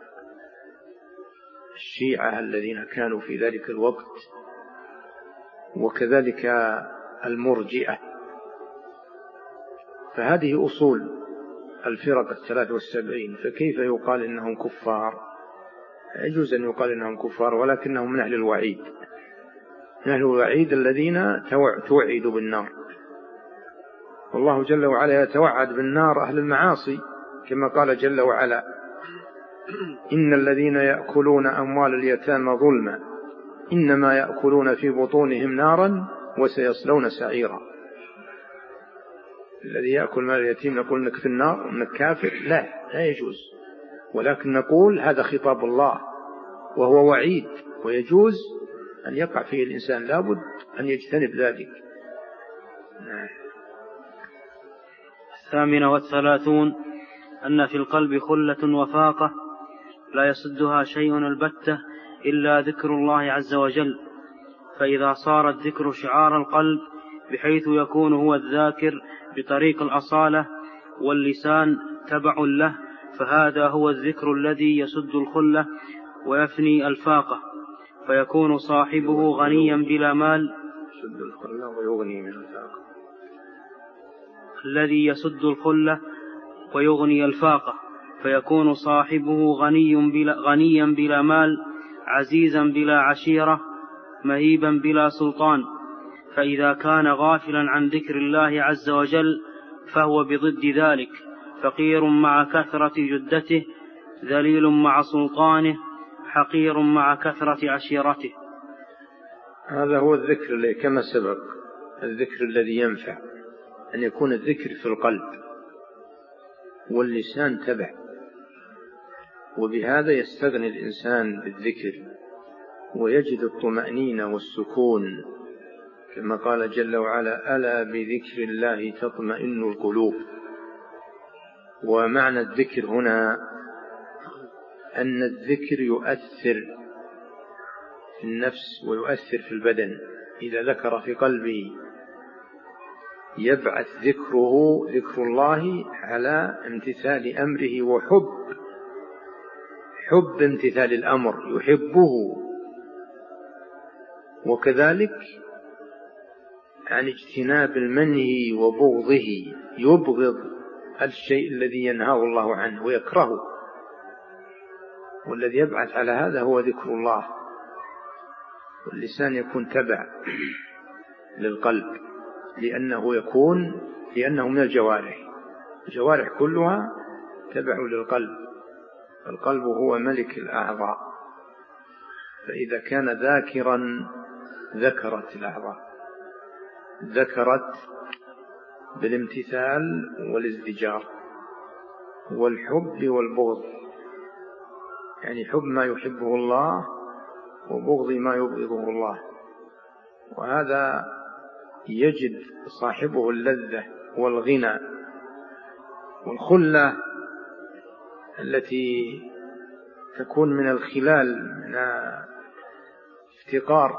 الشيعة الذين كانوا في ذلك الوقت، وكذلك المرجئة. فهذه أصول الفرق الثلاث والسبعين، فكيف يقال إنهم كفار؟ يجوز أن يقال إنهم كفار، ولكنهم من أهل الوعيد، من أهل الوعيد الذين توعدوا بالنار. والله جل وعلا يتوعد بالنار أهل المعاصي، كما قال جل وعلا: إن الذين يأكلون أموال اليتامى ظلما إنما يأكلون في بطونهم نارا وسيصلون سعيرا. الذي يأكل مال اليتيم نقول إنك في النار، إنك كافر؟ لا، لا يجوز، ولكن نقول هذا خطاب الله وهو وعيد، ويجوز أن يقع فيه الإنسان، لابد أن يجتنب ذلك. الثامنة والثلاثون أن في القلب خلة وفاقة لا يصدها شيء البتة إلا ذكر الله عز وجل، فإذا صار الذكر شعار القلب بحيث يكون هو الذاكر بطريق الأصالة واللسان تبع له، فهذا هو الذكر الذي يسد الخلة ويفني الفاقة، فيكون صاحبه غنيا بلا مال. يسد الخلة ويغني من الفاقة. الذي يسد الخلة ويغني الفاقة، فيكون صاحبه غني بلا, غنيا بلا مال، عزيزا بلا عشيرة، مهيبا بلا سلطان. فإذا كان غافلا عن ذكر الله عز وجل فهو بضد ذلك، فقير مع كثرة جدته، ذليل مع سلطانه، حقير مع كثرة عشيرته. هذا هو الذكر الذي كما سبق، الذكر الذي ينفع، أن يكون الذكر في القلب واللسان تبع، وبهذا يستغني الإنسان بالذكر ويجد الطمأنينة والسكون، كما قال جل وعلا: ألا بذكر الله تطمئن القلوب. ومعنى الذكر هنا أن الذكر يؤثر في النفس ويؤثر في البدن. إذا ذكر في قلبه يبعث ذكره ذكر الله على امتثال أمره وحب حب امتثال الأمر، يحبه. وكذلك عن اجتناب المنهي وبغضه، يبغض الشيء الذي ينهاه الله عنه ويكرهه، والذي يبعث على هذا هو ذكر الله. واللسان يكون تبع للقلب، لأنه يكون لأنه من الجوارح، الجوارح كلها تبع للقلب، القلب هو ملك الأعضاء، فإذا كان ذاكرا ذكرت الأعضاء، ذكرت بالامتثال والازدجار والحب والبغض، يعني حب ما يحبه الله وبغض ما يبغضه الله. وهذا يجد صاحبه اللذة والغنى والخلة التي تكون من الخلال، من افتقار.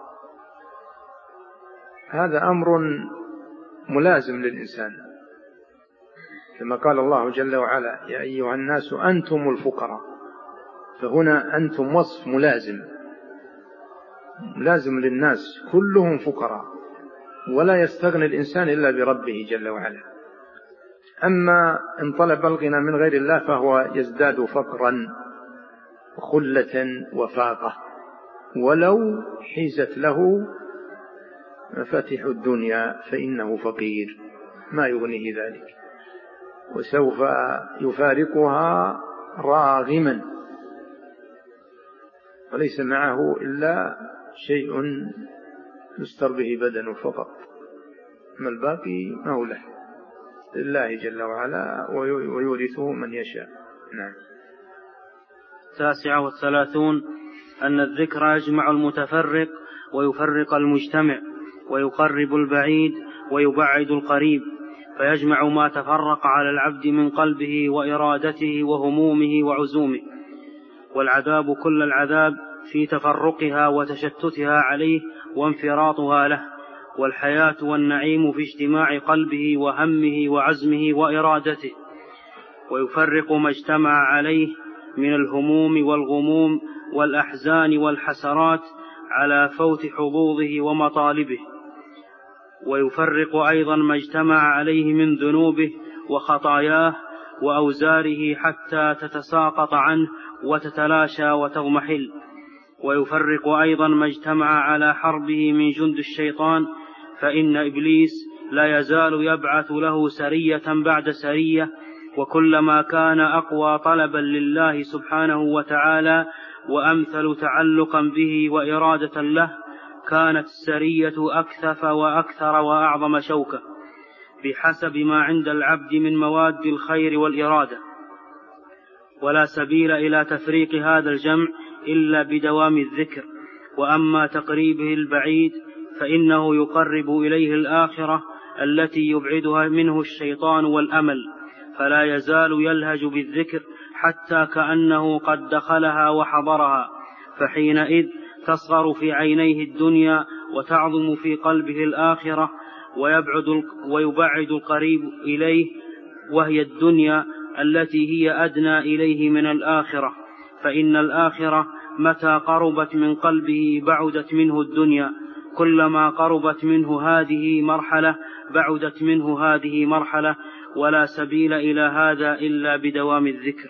هذا أمر ملازم للإنسان، كما قال الله جل وعلا: يا أيها الناس أنتم الفقراء. فهنا أنتم وصف ملازم، ملازم للناس كلهم فقراء، ولا يستغني الإنسان إلا بربه جل وعلا. أما إن طلب الغنى من غير الله فهو يزداد فقرا وخلة وفاقة، ولو حيزت له مفاتيح الدنيا فإنه فقير ما يغنيه ذلك، وسوف يفارقها راغما وليس معه إلا شيء يستر به بدنه فقط، ما الباقي مولى لله جل وعلا ويورثه من يشاء. نعم. التاسعة والثلاثون أن الذكر يجمع المتفرق ويفرق المجتمع، ويقرب البعيد ويبعد القريب، فيجمع ما تفرق على العبد من قلبه وإرادته وهمومه وعزومه. والعذاب كل العذاب في تفرقها وتشتتها عليه وانفراطها له، والحياة والنعيم في اجتماع قلبه وهمه وعزمه وإرادته. ويفرق ما اجتمع عليه من الهموم والغموم والأحزان والحسرات على فوت حظوظه ومطالبه. ويفرق أيضا ما اجتمع عليه من ذنوبه وخطاياه وأوزاره حتى تتساقط عنه وتتلاشى وتضمحل. ويفرق أيضا ما اجتمع على حربه من جند الشيطان، فإن إبليس لا يزال يبعث له سرية بعد سرية، وكلما كان أقوى طلبا لله سبحانه وتعالى وأمثل تعلقا به وإرادة له كانت السرية أكثف وأكثر وأعظم شوكة، بحسب ما عند العبد من مواد الخير والإرادة. ولا سبيل إلى تفريق هذا الجمع إلا بدوام الذكر. وأما تقريبه البعيد فإنه يقرب إليه الآخرة التي يبعدها منه الشيطان والأمل، فلا يزال يلهج بالذكر حتى كأنه قد دخلها وحضرها، فحينئذ تصغر في عينيه الدنيا وتعظم في قلبه الآخرة ويبعد ويبعد القريب إليه، وهي الدنيا التي هي أدنى إليه من الآخرة، فإن الآخرة متى قربت من قلبه بعدت منه الدنيا، كلما قربت منه هذه مرحلة بعدت منه هذه مرحلة، ولا سبيل إلى هذا إلا بدوام الذكر.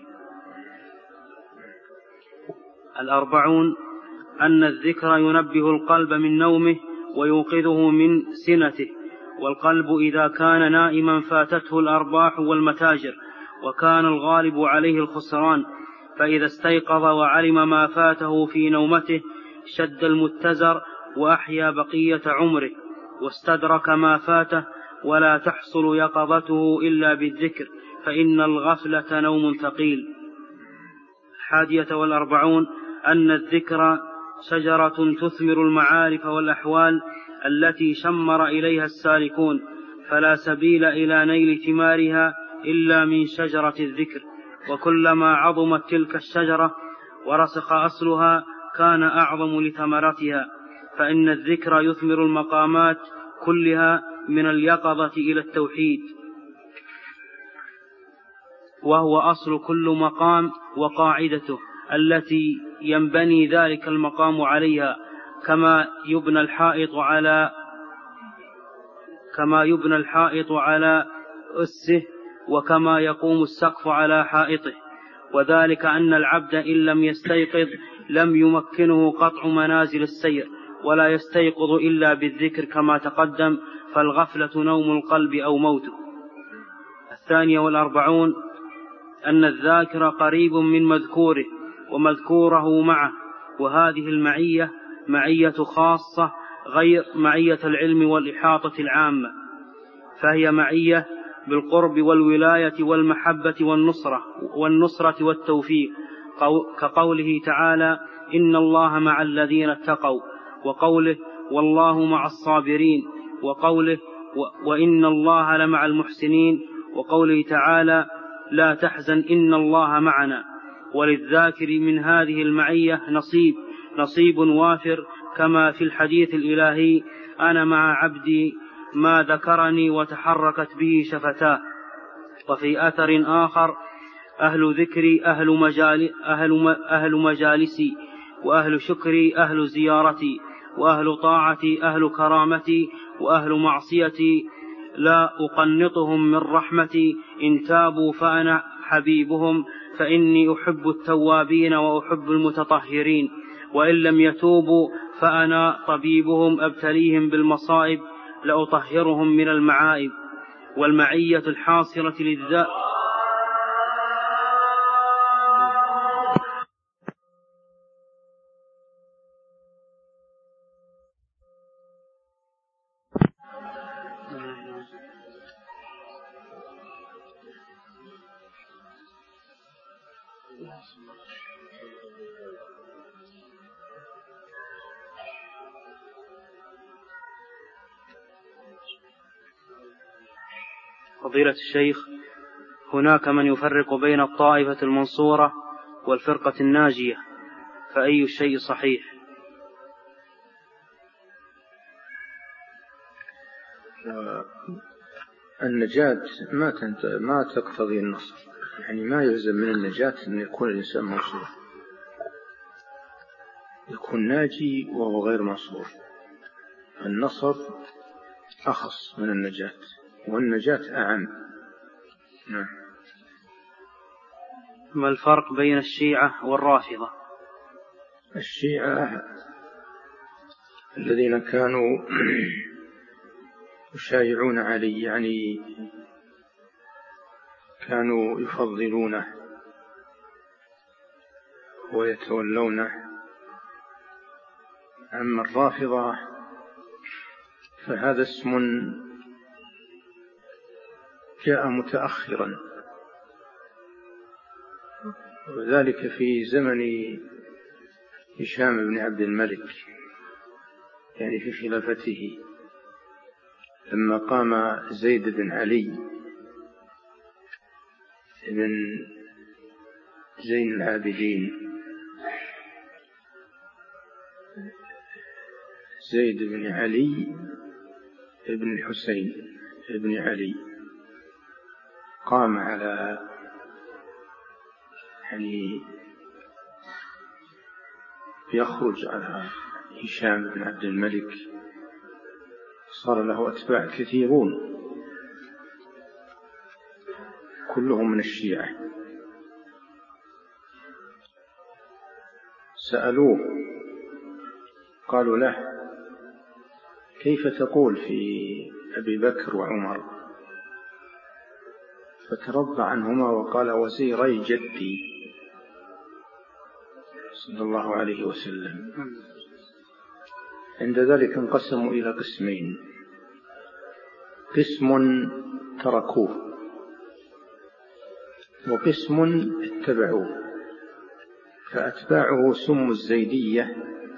الأربعون أن الذكر ينبه القلب من نومه ويوقظه من سنته، والقلب إذا كان نائما فاتته الأرباح والمتاجر وكان الغالب عليه الخسران، فإذا استيقظ وعلم ما فاته في نومته شد المتزر وأحيا بقية عمره واستدرك ما فاته، ولا تحصل يقظته إلا بالذكر، فإن الغفلة نوم ثقيل. الحادية والأربعون أن الذكر شجرة تثمر المعارف والأحوال التي شمر إليها السالكون، فلا سبيل إلى نيل ثمارها إلا من شجرة الذكر، وكلما عظمت تلك الشجرة ورسخ أصلها كان أعظم لثمرتها، فإن الذكر يثمر المقامات كلها من اليقظة إلى التوحيد، وهو أصل كل مقام وقاعدته التي ينبني ذلك المقام عليها، كما يبنى الحائط على كما يبنى الحائط على أسه، وكما يقوم السقف على حائطه. وذلك أن العبد إن لم يستيقظ لم يمكنه قطع منازل السير، ولا يستيقظ إلا بالذكر كما تقدم، فالغفلة نوم القلب أو موته. الثانية والأربعون أن الذاكر قريب من مذكوره ومذكوره معه، وهذه المعية معية خاصة غير معية العلم والإحاطة العامة، فهي معية بالقرب والولاية والمحبة والنصرة والنصرة والتوفيق، كقوله تعالى إن الله مع الذين اتقوا، وقوله والله مع الصابرين، وقوله وإن الله لمع المحسنين، وقوله تعالى لا تحزن إن الله معنا. وللذاكر من هذه المعية نصيب نصيب وافر، كما في الحديث الإلهي أنا مع عبدي ما ذكرني وتحركت به شفتاه. وفي أثر آخر أهل ذكري أهل, مجال أهل, أهل مجالسي، وأهل شكري أهل زيارتي، وأهل طاعتي أهل كرامتي، وأهل معصيتي لا أقنطهم من رحمتي، إن تابوا فأنا حبيبهم، فإني أحب التوابين وأحب المتطهرين، وإن لم يتوبوا فأنا طبيبهم أبتليهم بالمصائب لأطهرهم من المعائب. والمعية الحاصلة للذات فضيلة الشيخ، هناك من يفرق بين الطائفة المنصورة والفرقة الناجية، فأي الشيء صحيح؟ النجاة ما ما تقتضي النصر، يعني ما يلزم من النجاة أن يكون الإنسان منصور، يكون ناجي وهو غير منصور. النصر أخص من النجاة، والنجاة أعم. نعم. ما الفرق بين الشيعة والرافضة؟ الشيعة الذين كانوا يشايعون علي، يعني كانوا يفضلونه ويتولونه. أما الرافضة فهذا اسم جاء متأخرا، وذلك في زمن هشام بن عبد الملك، يعني في خلافته، لما قام زيد بن علي بن زين العابدين زيد بن علي بن الحسين بن علي قام على يعني يخرج على هشام بن عبد الملك، صار له أتباع كثيرون كلهم من الشيعة. سألوه قالوا له: كيف تقول في أبي بكر وعمر؟ فترضى عنهما وقال: وزيري جدي صلى الله عليه وسلم. عند ذلك انقسموا إلى قسمين: قسم تركوه وقسم اتبعوه، فأتباعه سموا الزيدية،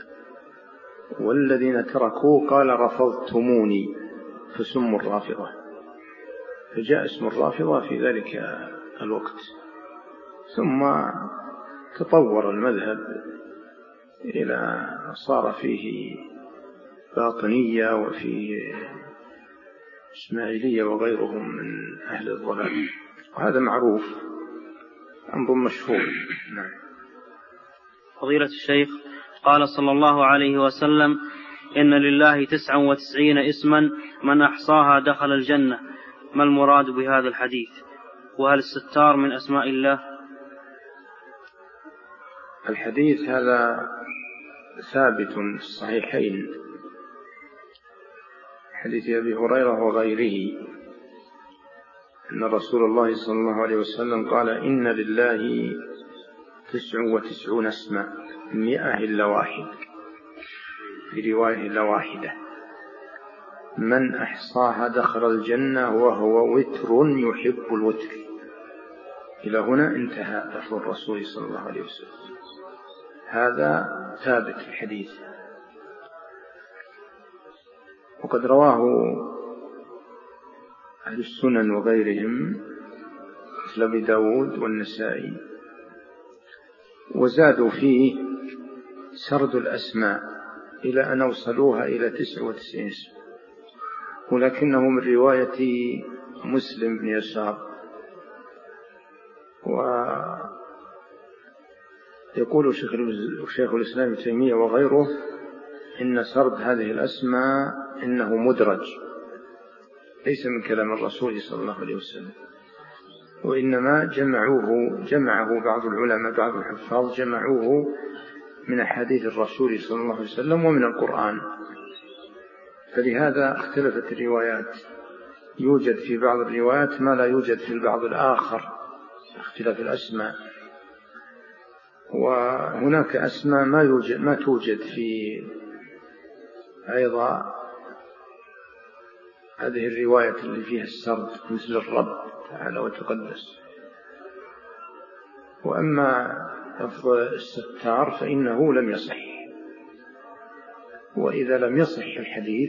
والذين تركوه قال: رفضتموني فسموا الرافضة. فجاء اسم الرافضة في ذلك الوقت. ثم تطور المذهب إلى صار فيه باطنية وفيه إسماعيلية وغيرهم من أهل الضلال، وهذا معروف أمر مشهور. نعم. فضيلة الشيخ، قال صلى الله عليه وسلم: إن لله تسعا وتسعين اسما من أحصاها دخل الجنة. ما المراد بهذا الحديث؟ وهل الستار من أسماء الله؟ الحديث هذا ثابت في الصحيحين، حديث أبي هريرة وغيره، أن رسول الله صلى الله عليه وسلم قال: إن لله تسع وتسعون اسما مئة إلا واحد، في رواية إلا واحدة، من أحصاها دخل الجنة وهو وتر يحب الوتر. إلى هنا انتهى لفظ الرسول صلى الله عليه وسلم. هذا ثابت في الحديث، وقد رواه أهل السنن وغيرهم مثل أبي داود والنسائي، وزادوا فيه سرد الأسماء إلى أن أوصلوها إلى تسع وتسعين اسم، ولكنه من رواية مسلم بن يسار. ويقول شيخ الإسلام ابن تيمية وغيره إن سرد هذه الأسماء إنه مدرج، ليس من كلام الرسول صلى الله عليه وسلم، وإنما جمعوه جمعه بعض العلماء بعض الحفاظ جمعوه من أحاديث الرسول صلى الله عليه وسلم ومن القرآن. فلهذا اختلفت الروايات، يوجد في بعض الروايات ما لا يوجد في البعض الآخر، اختلاف الأسماء. وهناك أسماء ما يوجد ما توجد في أيضا هذه الرواية اللي فيها السرد، مثل الرب تعالى وتقدس. وأما لفظ الستار فإنه لم يصح، وإذا لم يصح الحديث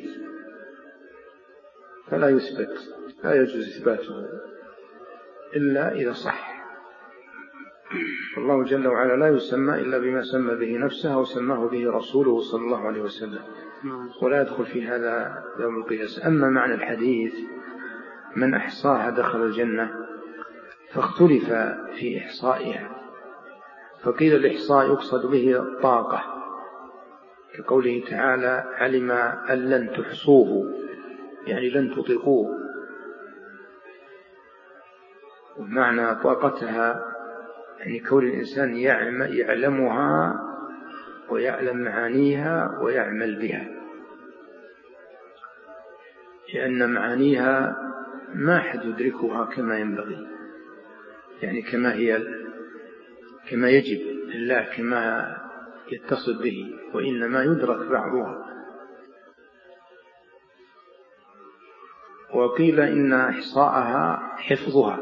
فلا يثبت، لا يجوز إثباته إلا إذا صح. الله جل وعلا لا يسمى إلا بما سمى به نفسه أو سماه به رسوله صلى الله عليه وسلم، ولا يدخل في هذا يوم القياس. أما معنى الحديث من أحصاها دخل الجنة فاختلف في إحصائها، فقيل الإحصاء يقصد به الطاقة، كقوله تعالى: علم أن لن تحصوه، يعني لن تطيقوه. ومعنى طاقتها يعني كون الإنسان يعلمها ويعلم معانيها ويعمل بها، لأن معانيها ما حد يدركها كما ينبغي، يعني كما هي كما يجب لله، كما يتصل به، وإنما يدرك بعضها. وقيل إن إحصاءها حفظها،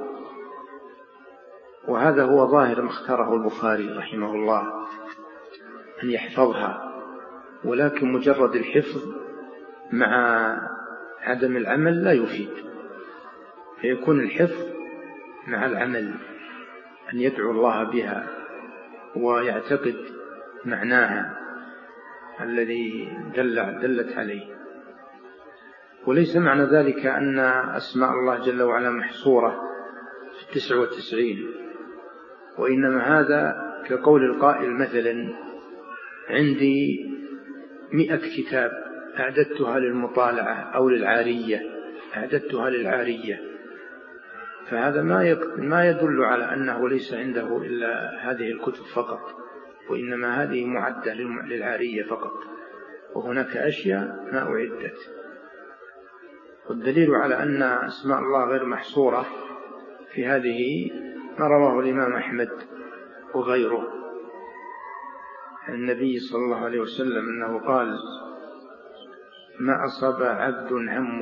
وهذا هو ظاهر ما اختاره البخاري رحمه الله، أن يحفظها، ولكن مجرد الحفظ مع عدم العمل لا يفيد، فيكون الحفظ مع العمل، أن يدعو الله بها ويعتقد معناها. الذي دل دلت عليه. وليس معنى ذلك أن أسماء الله جل وعلا محصورة في التسع والتسعين، وإنما هذا كقول القائل مثلا عندي مئة كتاب أعددتها للمطالعة أو للعارية، أعددتها للعارية، فهذا ما يدل على أنه ليس عنده إلا هذه الكتب فقط، وإنما هذه معدة للعارية فقط، وهناك أشياء ما أعدت. والدليل على أن أسماء الله غير محصورة في هذه ما رواه الإمام أحمد وغيره عن النبي صلى الله عليه وسلم أنه قال: ما أصاب عبد هم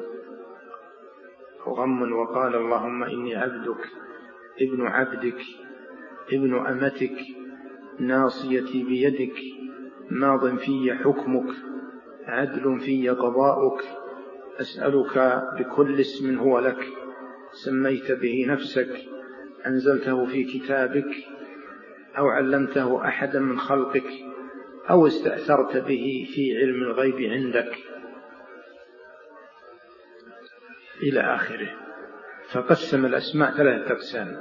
وغم وقال اللهم إني عبدك ابن عبدك ابن أمتك ناصيتي بيدك ماض في حكمك عدل في قضاؤك أسألك بكل اسم هو لك سميت به نفسك أنزلته في كتابك أو علمته أحدا من خلقك أو استأثرت به في علم الغيب عندك إلى آخره. فقسم الأسماء ثلاثة أقسام: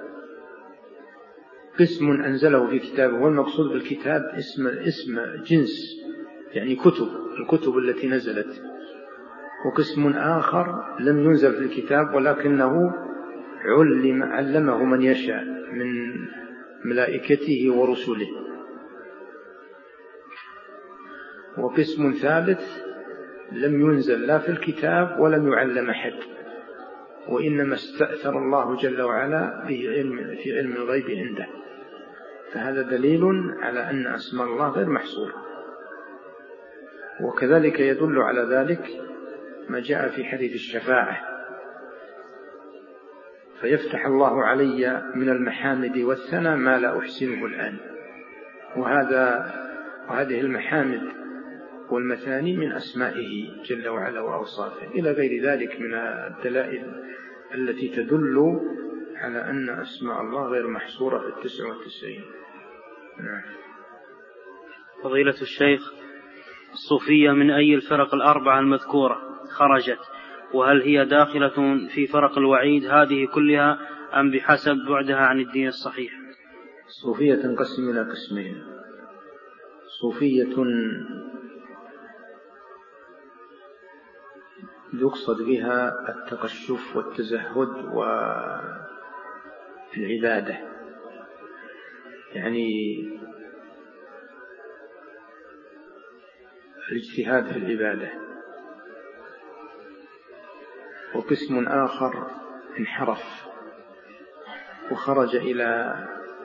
قسم أنزله في كتابه، والمقصود بالكتاب اسم اسم جنس يعني كتب الكتب التي نزلت، وقسم آخر لم ينزل في الكتاب ولكنه علم علمه من يشاء من ملائكته ورسله، وقسم ثالث لم ينزل لا في الكتاب ولم يعلم أحد، وإنما استأثر الله جل وعلا به علم في علم الغيب عنده. فهذا دليل على أن أسماء الله غير محصورة. وكذلك يدل على ذلك ما جاء في حديث الشفاعة: فيفتح الله علي من المحامد والثنى ما لا أحسنه الآن. وهذا وهذه المحامد والمثاني من أسمائه جل وعلا وأوصافه، إلى غير ذلك من الدلائل التي تدل على أن أسماء الله غير محصورة في التسع والتسعين. نعم. فضيلة الشيخ، الصوفية من أي الفرق الأربعة المذكورة خرجت؟ وهل هي داخلة في فرق الوعيد هذه كلها أم بحسب بعدها عن الدين الصحيح؟ الصوفية تنقسم إلى قسمين: صوفية يقصد بها التقشف والتزهد وفي العبادة، يعني الاجتهاد في العبادة. وقسم آخر انحرف وخرج إلى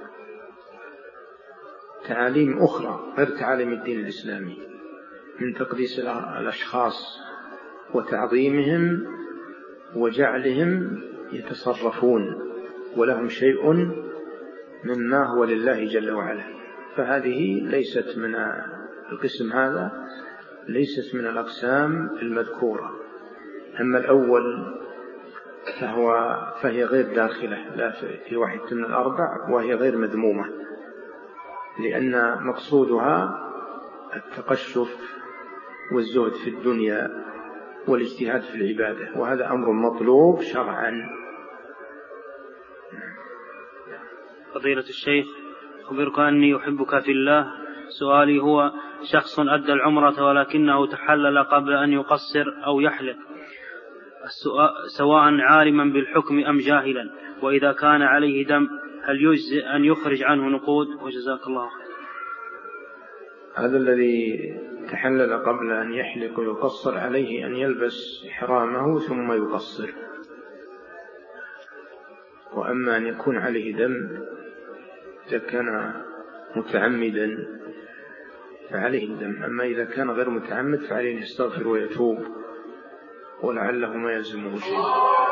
تعاليم أخرى غير تعاليم الدين الإسلامي، من تقديس الأشخاص وتعظيمهم وجعلهم يتصرفون ولهم شيء مما هو لله جل وعلا. فهذه ليست من القسم هذا ليست من الأقسام المذكورة. أما الأول فهو فهي غير داخلة لا في واحد من الأربع، وهي غير مذمومة، لأن مقصودها التقشف والزهد في الدنيا والاجتهاد في العبادة، وهذا أمر مطلوب شرعا. فضيلة الشيخ، أخبرك أني أحبك في الله. سؤالي هو: شخص أدى العمرة ولكنه تحلل قبل أن يقصر أو يحلق، سواء عالما بالحكم أم جاهلا، وإذا كان عليه دم هل يجزئ أن يخرج عنه نقود؟ وجزاك الله خير. هذا الذي تحلل قبل أن يحلق ويقصر عليه أن يلبس إحرامه ثم يقصر. وأما أن يكون عليه دم إذا كان متعمدا فعليه الدم، أما إذا كان غير متعمد فعليه يستغفر ويتوب ولعله ما يلزمه شيء.